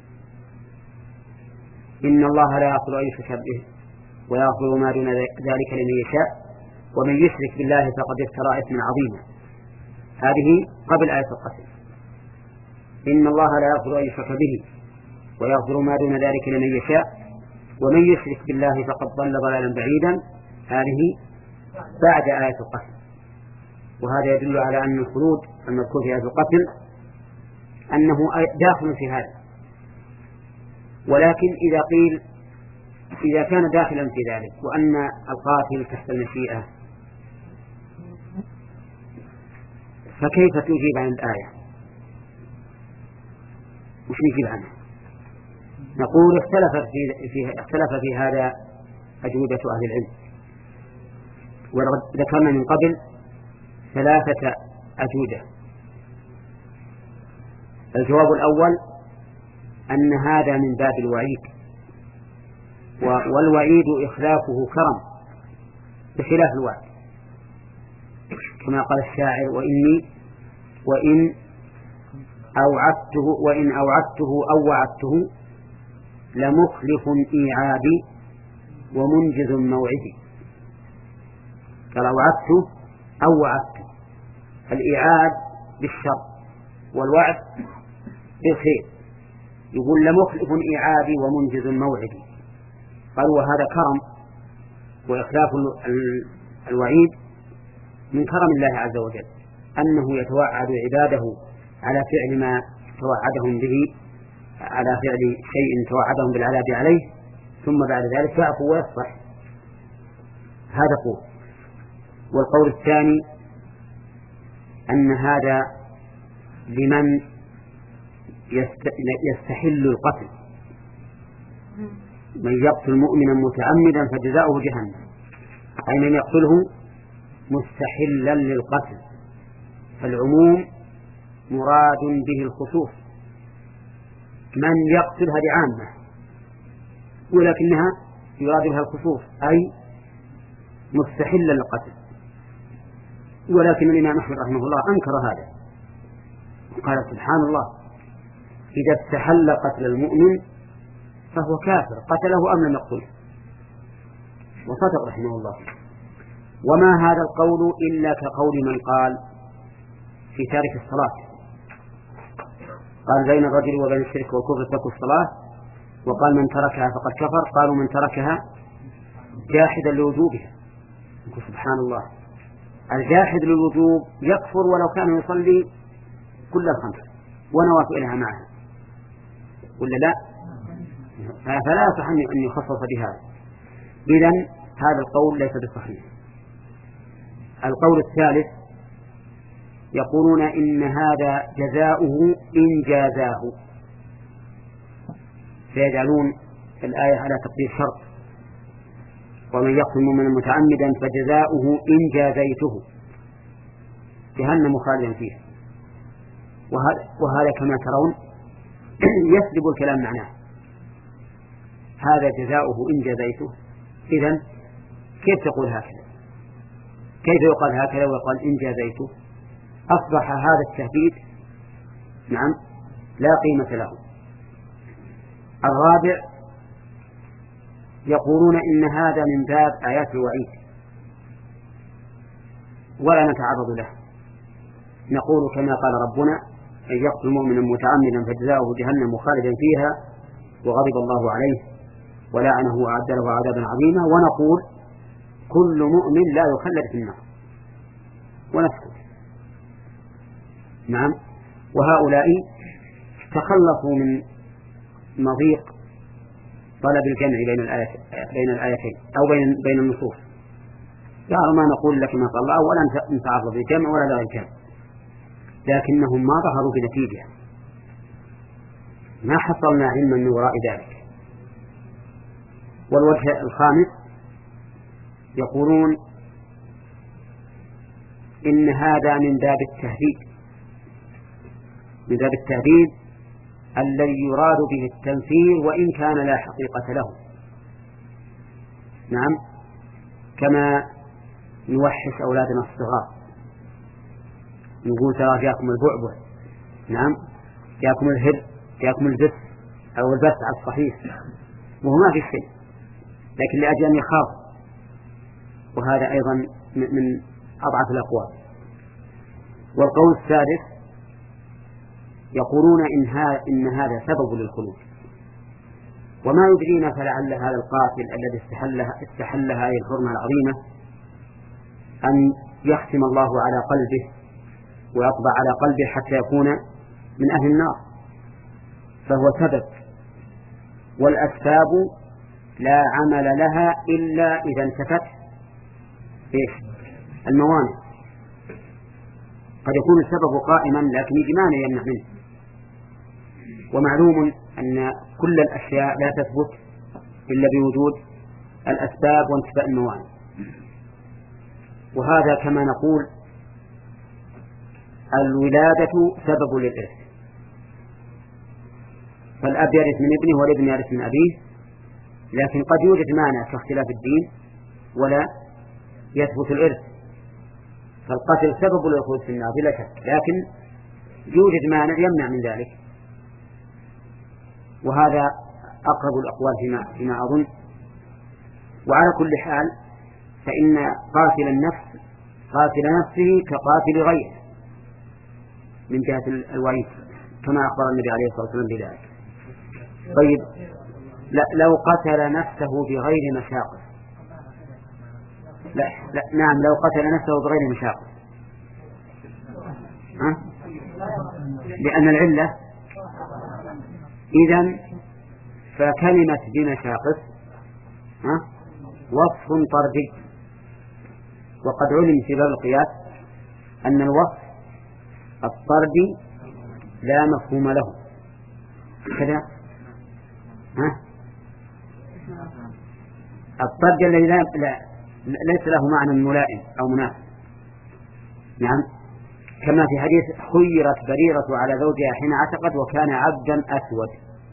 إن الله لا يغفر أن يشرك به ويغفر ما دون ذلك لمن يشاء ومن يشرك بالله فقد افترى إثما عظيما. هذه قبل آية القتل. إن الله لا يغفر أن يشرك به ويغفر ما دون ذلك لمن يشاء ومن يشرك بالله فقد ضل ضلالا بعيدا. هذه بعد آية القتل. وهذا يدل على أن الخلود المذكور في آية القتل أنه داخل في هذا. ولكن إذا قيل إذا كان داخلا في ذلك وأن القاتل تحت المشيئة فكيف تجيب عن الآية؟ مش نجيب عنها؟ نقول اختلف في, في, اختلف في هذا أجوبة أهل العلم، وذكرنا من قبل ثلاثة أجوبة. الجواب الأول أن هذا من باب الوعيد، والوعيد إخلافه كرم بخلاف الوعد، كما قال الشاعر: وإني وإن أوعدته وإن أوعدته أو وعدته لمخلف إيعادي ومنجز موعدي. قال أوعدته أو وعدته، الإيعاد بالشر والوعد بالخير. يقول لمخلف إيعادي ومنجز موعدي. قال وهذا كرم، وإخلاف الوعيد من كرم الله عز وجل، أنه يتوعد عباده على فعل ما توعدهم به، على فعل شيء توعدهم بالعذاب عليه، ثم بعد ذلك يعفو ويصفح. هذا قول. والقول الثاني أن هذا لمن يستحل القتل، من يقتل مؤمنا متعمدا فجزاؤه جهنم، أي من يقتله مستحلا للقتل، فالعموم مراد به الخصوص. من يقتل هذه عامة ولكنها يراد بها الخصوص، أي مستحلا للقتل. ولكن الإمام أحمد رحمه الله أنكر هذا، قال سبحان الله، إذا استحل قتل المؤمن فهو كافر، قتله أم لم يقتله، وصدق رحمه الله. وما هذا القول إلا كقول من قال في تارك الصلاة، قال بين الرجل وبين الشرك والكفر ترك الصلاة، وقال من تركها فقد كفر، قالوا من تركها جاحدا لوجوبها. سبحان الله، الجاحد للوجوب يكفر ولو كان يصلي كل الخمس ونوافلها معها، ولا لا؟ فلا يصح أن يخصص بهذا. إذن هذا القول ليس بصحيح. القول الثالث يقولون إن هذا جزاؤه إن جازاه، فيجعلون الآية على تقدير شرط، ومن يقتل مؤمنا متعمدا فجزاؤه إن جازيته جهنم خالدا فيها. وهذا, وهذا كما ترون يسلب الكلام معناه، هذا جزاؤه إن جازيته، إذن كيف تقول هكذا؟ كيف يقال هكذا ويقال إن جازيته؟ أصبح هذا التهديد نعم لا قيمة له. الرابع يقولون إن هذا من باب آيات الوعيد ولا نتعرض له، نقول كما قال ربنا أن يقتل مؤمنا متعمدا فجزاؤه جهنم خالدا فيها وغضب الله عليه ولعنه وأعد له عذابا عظيما، ونقول كل مؤمن لا يخلد في النار ونسكت. نعم، وهؤلاء تخلصوا من مضيق طلب الجمع بين الآيات بين الآيتين أو بين بين النصوص، قالوا ما نقول لك ما قال الله ولا نتعرض للجمع ولا لا الجمع، لكنهم ما ظهروا بنتيجة، ما حصلنا علما من وراء ذلك. والوجه الخامس يقولون إن هذا من باب التهديد، من باب التهديد الذي يراد به التنفير وإن كان لا حقيقة له. نعم، كما نوحش أولادنا الصغار نقول ترى جاكم البعبع، نعم جاكم الهر، جاكم البث أو البث على الصحيح، وهو ما في شيء لكن لأجل أن يخاف، وهذا أيضا من أضعف الأقوال. والقول السادس يقولون إن, إن هذا سبب للخلود، وما يدرينا فلعل هذا القاتل الذي استحلها, استحلها هذه الحرمة العظيمة أن يختم الله على قلبه ويطبع على قلبه حتى يكون من أهل النار، فهو سبب، والأسباب لا عمل لها إلا إذا انتفت إيش الموانع. قد يكون السبب قائما لكن يجي مانع يمنع منه، ومعلوم أن كل الأشياء لا تثبت إلا بوجود الأسباب وانتفاء الموانع. وهذا كما نقول الولادة سبب للإرث، فالأب يرث من ابنه والابن يرث من أبيه، لكن قد يوجد مانع كاختلاف الدين ولا يثبت الإرث، فالقتل سبب للخلود في النار بلا شك، لكن يوجد مانع يمنع من ذلك، وهذا أقرب الأقوال فيما, فيما أظن. وعلى كل حال فإن قاتل النفس قاتل نفسه كقاتل غيره من جهة الوعيد كما أخبر النبي عليه الصلاة والسلام بذلك. طيب لا لو قتل نفسه بغير مشاقة، لا, لا نعم لو قتل نفسه بغير مشاقة، ها؟ لأن العلة إذن فكلمة بمشاقة ها؟ وصف طردي، وقد علم في باب القياس أن الوصف الطرد لا مفهوم له كذا. ها؟ الطرد الذي لا, لا ليس له معنى ملائم أو مناسب. نعم، كما في حديث خيرت بريرة على زوجها حين عتقت وكان عبدا أسود.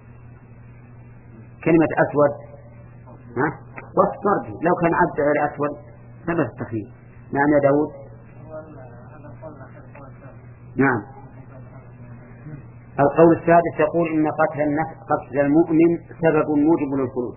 كلمة أسود ها؟ والطرد لو كان عبد غير أسود ثبت التخيير. نعم يا داود. نعم. القول السادس يقول إن قتل النفس قتل المؤمن سبب موجب للخلود.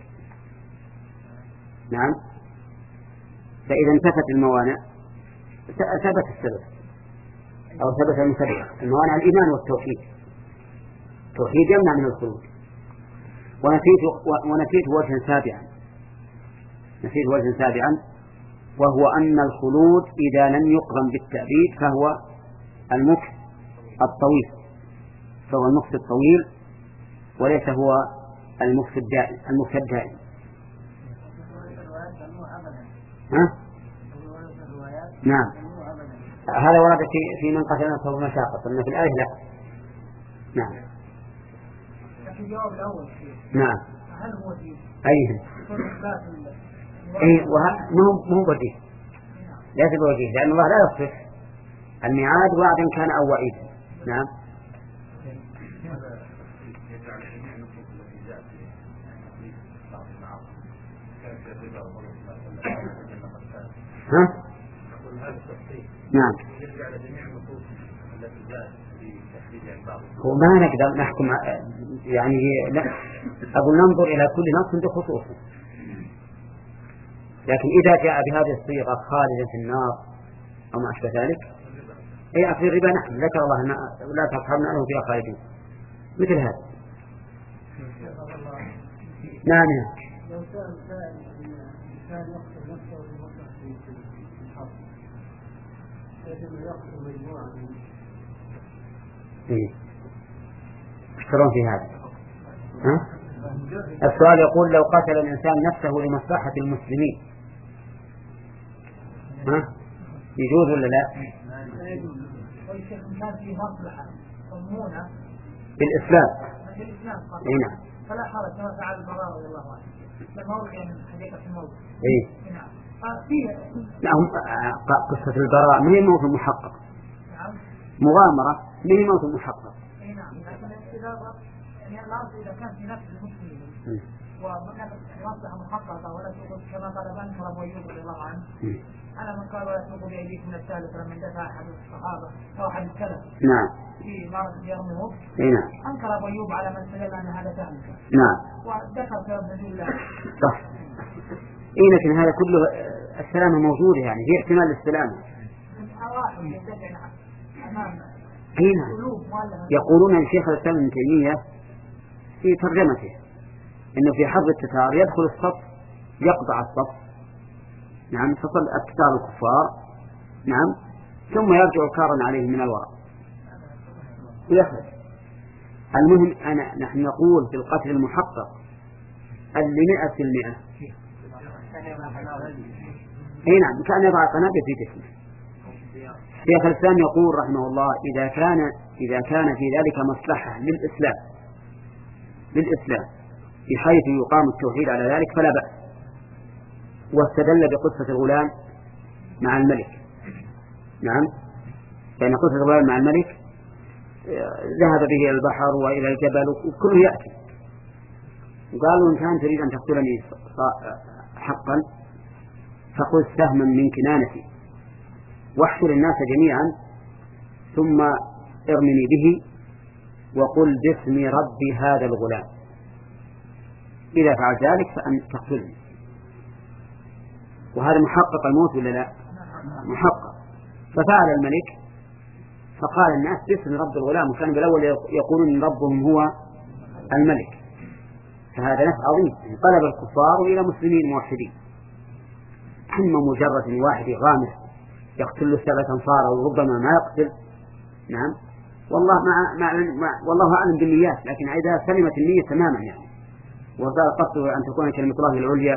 نعم، فإذا انتفت الموانع ثبت السبب أو ثبت المسبب. الموانع الإيمان والتوحيد، التوحيد يمنع من الخلود. ونسيت ونسيت وجها سابعا نسيت وجها سابعا وهو أن الخلود إذا لم يقرن بالتأبيد فهو المكث الطويل، فهو المكث الطويل وليس هو المكث الدائم المكث الدائم. ها؟ نعم، هذا ورد في في من قتل نفسه بمشاقة، أما في الآية لا. نعم. لكن الجواب الأول نعم. هل هو دين؟ أيه. أي وه مو مو بديه، ليس بوجيه، لأن الله لا يصف الميعاد وعدا كان أو وعيدا. نعم. ها؟ نعم. وما نقدر نحكم يعني لا. أقول ننظر إلى كل نص بخصوصه، لكن إذا جاء بهذه الصيغة خالدا في النار أو ما أشبه ذلك أي أكل الربا. نحن ذكر الله أن لا تحرمنا له فيها خالدين مثل هذا. نعم. لو كان كان يقتل نفسه بمصلحة في الحرب لكن يقتل مجموعة من إيه يشترون في هذا. ها؟ السؤال يقول لو قتل الإنسان نفسه لمصلحة المسلمين ها؟ يجوز ولا لا؟ كان فيه مصلحة مضمونة بالإسلام. بالإسلام إيه نعم. فلا حرج كما فعل البراء رضي الله عنه لما وقع من حديقة الموت. إيه نعم. فيه لا هم قصة البراء ما هي موت محقق. نعم. مغامرة ما هي موت محقق. إيه نعم. لكن إذا يعني الأرض إذا كان في نفس المسلمين وكانت مصلحة محققة ولا تقول كما قال بنكر أبو أيوب رضي الله عنه على من قال ولا تلقوا بأيديكم من الثالث لما دفع أحد الصحابة أو أحد السلف. نعم. في مرض يرموه. نعم. أنكر أبو أيوب على من سأل أن هذا تهلكة. نعم. وذكر سبب نزول الله. صح. إيه لكن هذا كله السلامة موجودة يعني في احتمال للسلامة. أواحد يدفع أمام. إيه نعم. يقولون أن شيخ الإسلام ابن تيمية في ترجمته إنه في حرب التتار يدخل الصف يقطع الصف. نعم. فصل التتار الكفار. نعم. ثم يرجع كارا عليه من الوراء ويخرج. المهم أنا نحن نقول في القتل المحقق اللي مئة في المئة. أي نعم كان يضع قنابل في جسمه. شيخ الإسلام يقول رحمه الله إذا كان إذا كان في ذلك مصلحة للإسلام للإسلام بحيث يقام التوحيد على ذلك فلا بأس. واستدل بقصة الغلام مع الملك. نعم. يعني قصة الغلام مع الملك ذهب به إلى البحر وإلى الجبل وكله يأتي وقالوا إن كان تريد أن تقتلني حقا فخذ سهما من كنانتي واحشر الناس جميعا ثم ارمني به وقل باسم رب هذا الغلام إذا فعل ذلك فأن تقتلني. وهذا محقق الموت ولا لا؟ محقق. ففعل الملك فقال الناس باسم رب الغلام وكان بالأول يقولون إن ربهم هو الملك. فهذا نفع عظيم انقلب الكفار إلى مسلمين موحدين. أما مجرد واحد غامس يقتل له سبعة أنفار وربما ما يقتل. نعم. والله مع مع مع والله أعلم بالنيات لكن إذا سلمت النية تماما يعني وصار قصده أن تكون كلمة الله العليا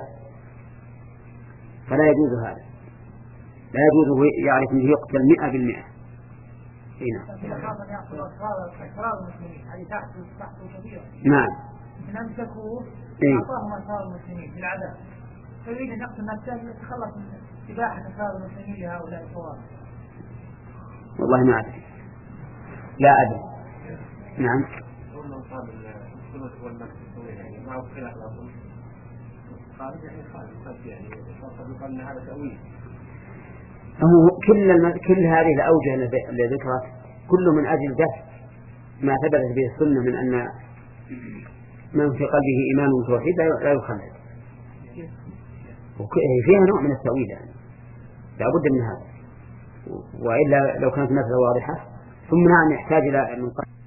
فلا يجوز هذا. لا يجوز يعرف أنه يقتل مئة بالمئة هنا. إذا خاف أن يأخذ أسرار أسرار المسلمين هذه تحت تحت كبيرة. نعم. من أمسكوه إيه؟ أعطاهم أسرار المسلمين بالعذاب. فيريد أن يقتل نفسه يتخلص من إباحة أسرار المسلمين لهؤلاء الثوار. والله ما أدري. لا أدري. نعم. والله قال السنة والمكتب يعني ما هو خلاف الأصل. قال يعني خالد يعني قد يقال أن هذا تأويل. هو كل الم... كل هذه الأوجه التي ذكرت كل من أجل دفع ما ثبتت به السنة من أن من في قلبه إيمان وتوحيد لا يخلد. فيها نوع من التأويل يعني لا بد من هذا، وإلا لو كانت مثلا واضحة ثم نعم يحتاج إلى من